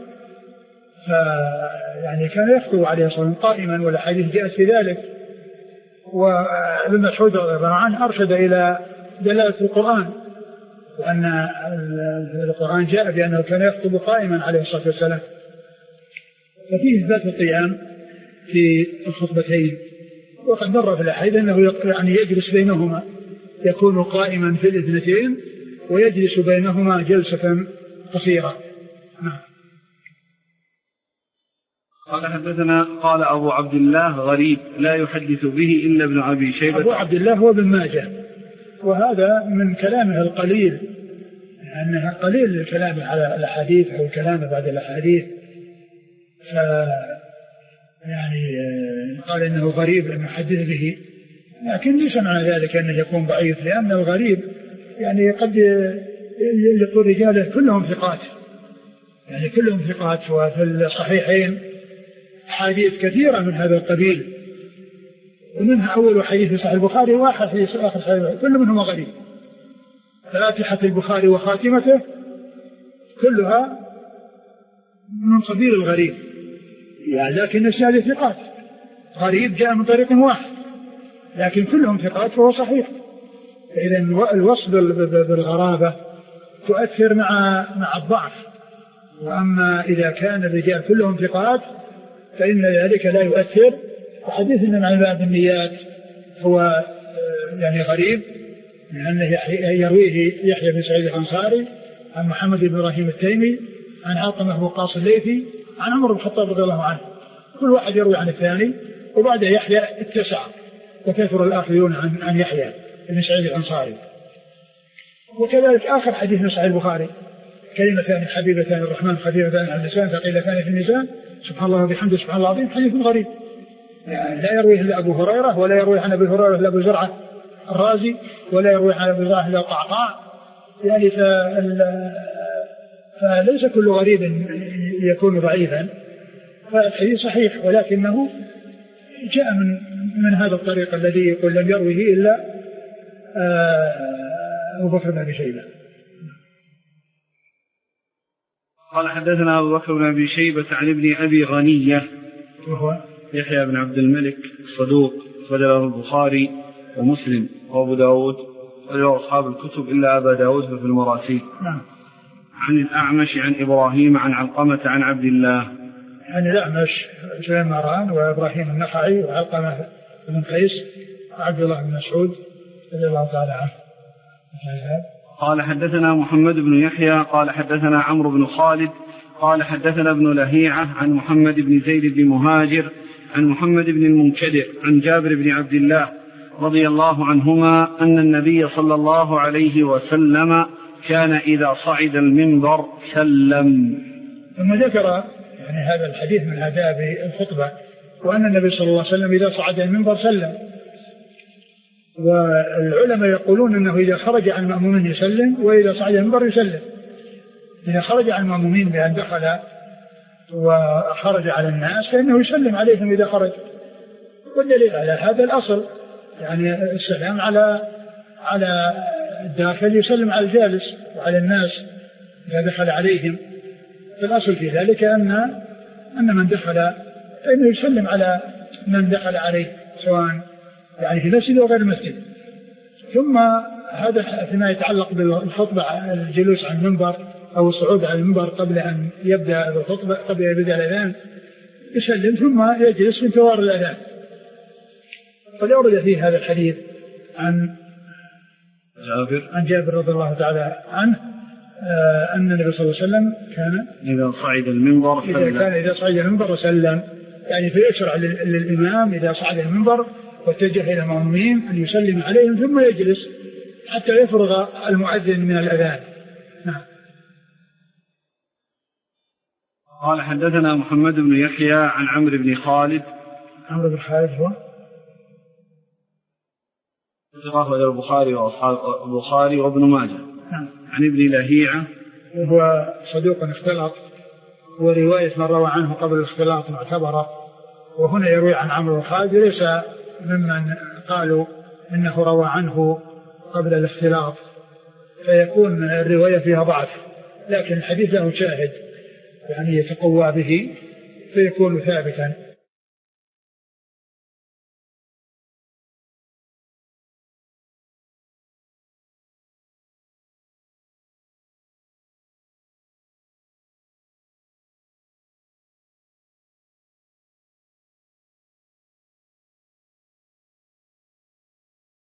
يعني كان يخطب عليه الصلاة والسلام قائما، والحديث جاءت في ذلك. وابن مسعود رضي الله عنه أرشد إلى دلالة القرآن، وأن القرآن جاء بأنه كان يخطب قائما عليه الصلاة والسلام، ففيه إثبات القيام في الخطبتين. وقد مر في الأحاديث أنه يعني يجلس بينهما، يكون قائما في الاثنتين ويجلس بينهما جلسة قصيرة. نعم. قال حدثنا قال أبو عبد الله: غريب لا يحدث به إلا ابن أبي شيبة. أبو عبد الله هو ابن ماجه، وهذا من كلامه القليل، أنها قليل الكلام على الأحاديث أو الكلام بعد الأحاديث. ف يعني قال إنه غريب لم يحدث به، لكن ليس معنى ذلك أنه يكون ضعيف، لأن الغريب يعني قد يقول رجاله كلهم ثقات، يعني كلهم ثقات. وفي الصحيحين حديث كثيرة من هذا القبيل، ومنها أول حديث في صحيح البخاري واحد في آخر صحيح البخاري، كل منهم غريب. فاتحة البخاري وخاتمته كلها من قبيل الغريب، يعني لكن الشهادة ثقات. غريب جاء من طريق واحد لكن كلهم ثقات فهو صحيح. فإذا الوصف بالغرابة تؤثر مع مع الضعف. وأما إذا كان الرجال كلهم ثقات فإن ذلك لا يؤثر. وحديث إن عن باب النيات هو يعني غريب، لأنه يرويه يحيى بن سعيد الأنصاري عن محمد بن إبراهيم التيمي عن علقمة وقاص الليثي عن عمر بن الخطاب رضي الله عنه. كل واحد يروي عن الثاني، وبعد يحيى اتسع وكثر الآخرون عن عن يحيى بن سعيد الأنصاري. وكذلك آخر حديث من صحيح البخاري: كلمتان حبيبتان الرحمن خفيفتان على اللسان ثقيلتان في الميزان سبحان الله وبحمده سبحان الله العظيم. حديث غريب يعني لا يرويه إلا أبو هريرة، ولا يروي عن أبي هريرة إلا أبو زرعة الرازي، ولا يروي عن أبو زرعة إلا القعقاع. يعني فليس كل غريب يكون ضعيفا، فالحديث صحيح، ولكنه جاء من من هذا الطريق الذي يقول لم يرويه إلا أبو بكر بن أبي شيبة. قال حدثنا أبو بكر بن أبي شيبة عن ابن أبي غنية وهو يحيى بن عبد الملك الصدوق، فجره البخاري ومسلم وأبو داود وله أصحاب الكتب إلا أبا داود في المراسيل. نعم. عن الأعمش عن إبراهيم عن علقمة عن عبد الله. عن الأعمش سليمان وإبراهيم النخعي وعلقمة بن قيس وعبد الله بن مسعود رضي الله تعالى عنه. قال حدثنا محمد بن يحيى قال حدثنا عمرو بن خالد قال حدثنا ابن لهيعة عن محمد بن زيد بن مهاجر عن محمد بن المنكدر عن جابر بن عبد الله رضي الله عنهما أن النبي صلى الله عليه وسلم كان إذا صعد المنبر سلم. ثم ذكر يعني هذا الحديث من آداب الخطبة، وأن النبي صلى الله عليه وسلم إذا صعد المنبر سلم. والعلماء يقولون أنه إذا خرج عن المأمومين يسلم، وإذا صعد المنبر يسلم. إذا خرج عن المأمومين بأن دخل وخرج على الناس فإنه يسلم عليهم إذا خرج، والدليل على هذا الأصل يعني السلام على على الداخل يسلم على الجالس وعلى الناس إذا دخل عليهم. فالأصل في ذلك أن أن من دخل فإنه يسلم على من دخل عليه سواء يعني في المسجد أو غير المسجد. ثم هذا فيما يتعلق بالخطبة الجلوس على المنبر أو الصعود على المنبر قبل أن يبدأ الخطبة قبل أن يبدأ الأذان يسلم ثم يجلس من توار الأذان. قد أورد فيه هذا الحديث عن جابر عن جابر رضي الله تعالى عنه آه أن النبي صلى الله عليه وسلم كان إذا صعد المنبر إذا كان إذا صعد المنبر وسلم، يعني فيشرع للإمام إذا صعد المنبر واتجه إلى المأمومين أن يسلم عليهم ثم يجلس حتى يفرغ المؤذن من الأذان. نعم. قال حدثنا محمد بن يحيى عن عمرو بن خالد. عمرو بن خالد هو أخرج البخاري وأصحاب البخاري وابن ماجه. نعم. عن ابن لهيعة وهو صدوق اختلط، ورواية من روى عنه قبل الاختلاط معتبرة، وهنا يروي عن عمرو بن خالد ليس ممن قالوا إنه روى عنه قبل الاختلاط فيكون الرواية فيها ضعف، لكن الحديث له شاهد يعني يتقوى به فيكون ثابتا.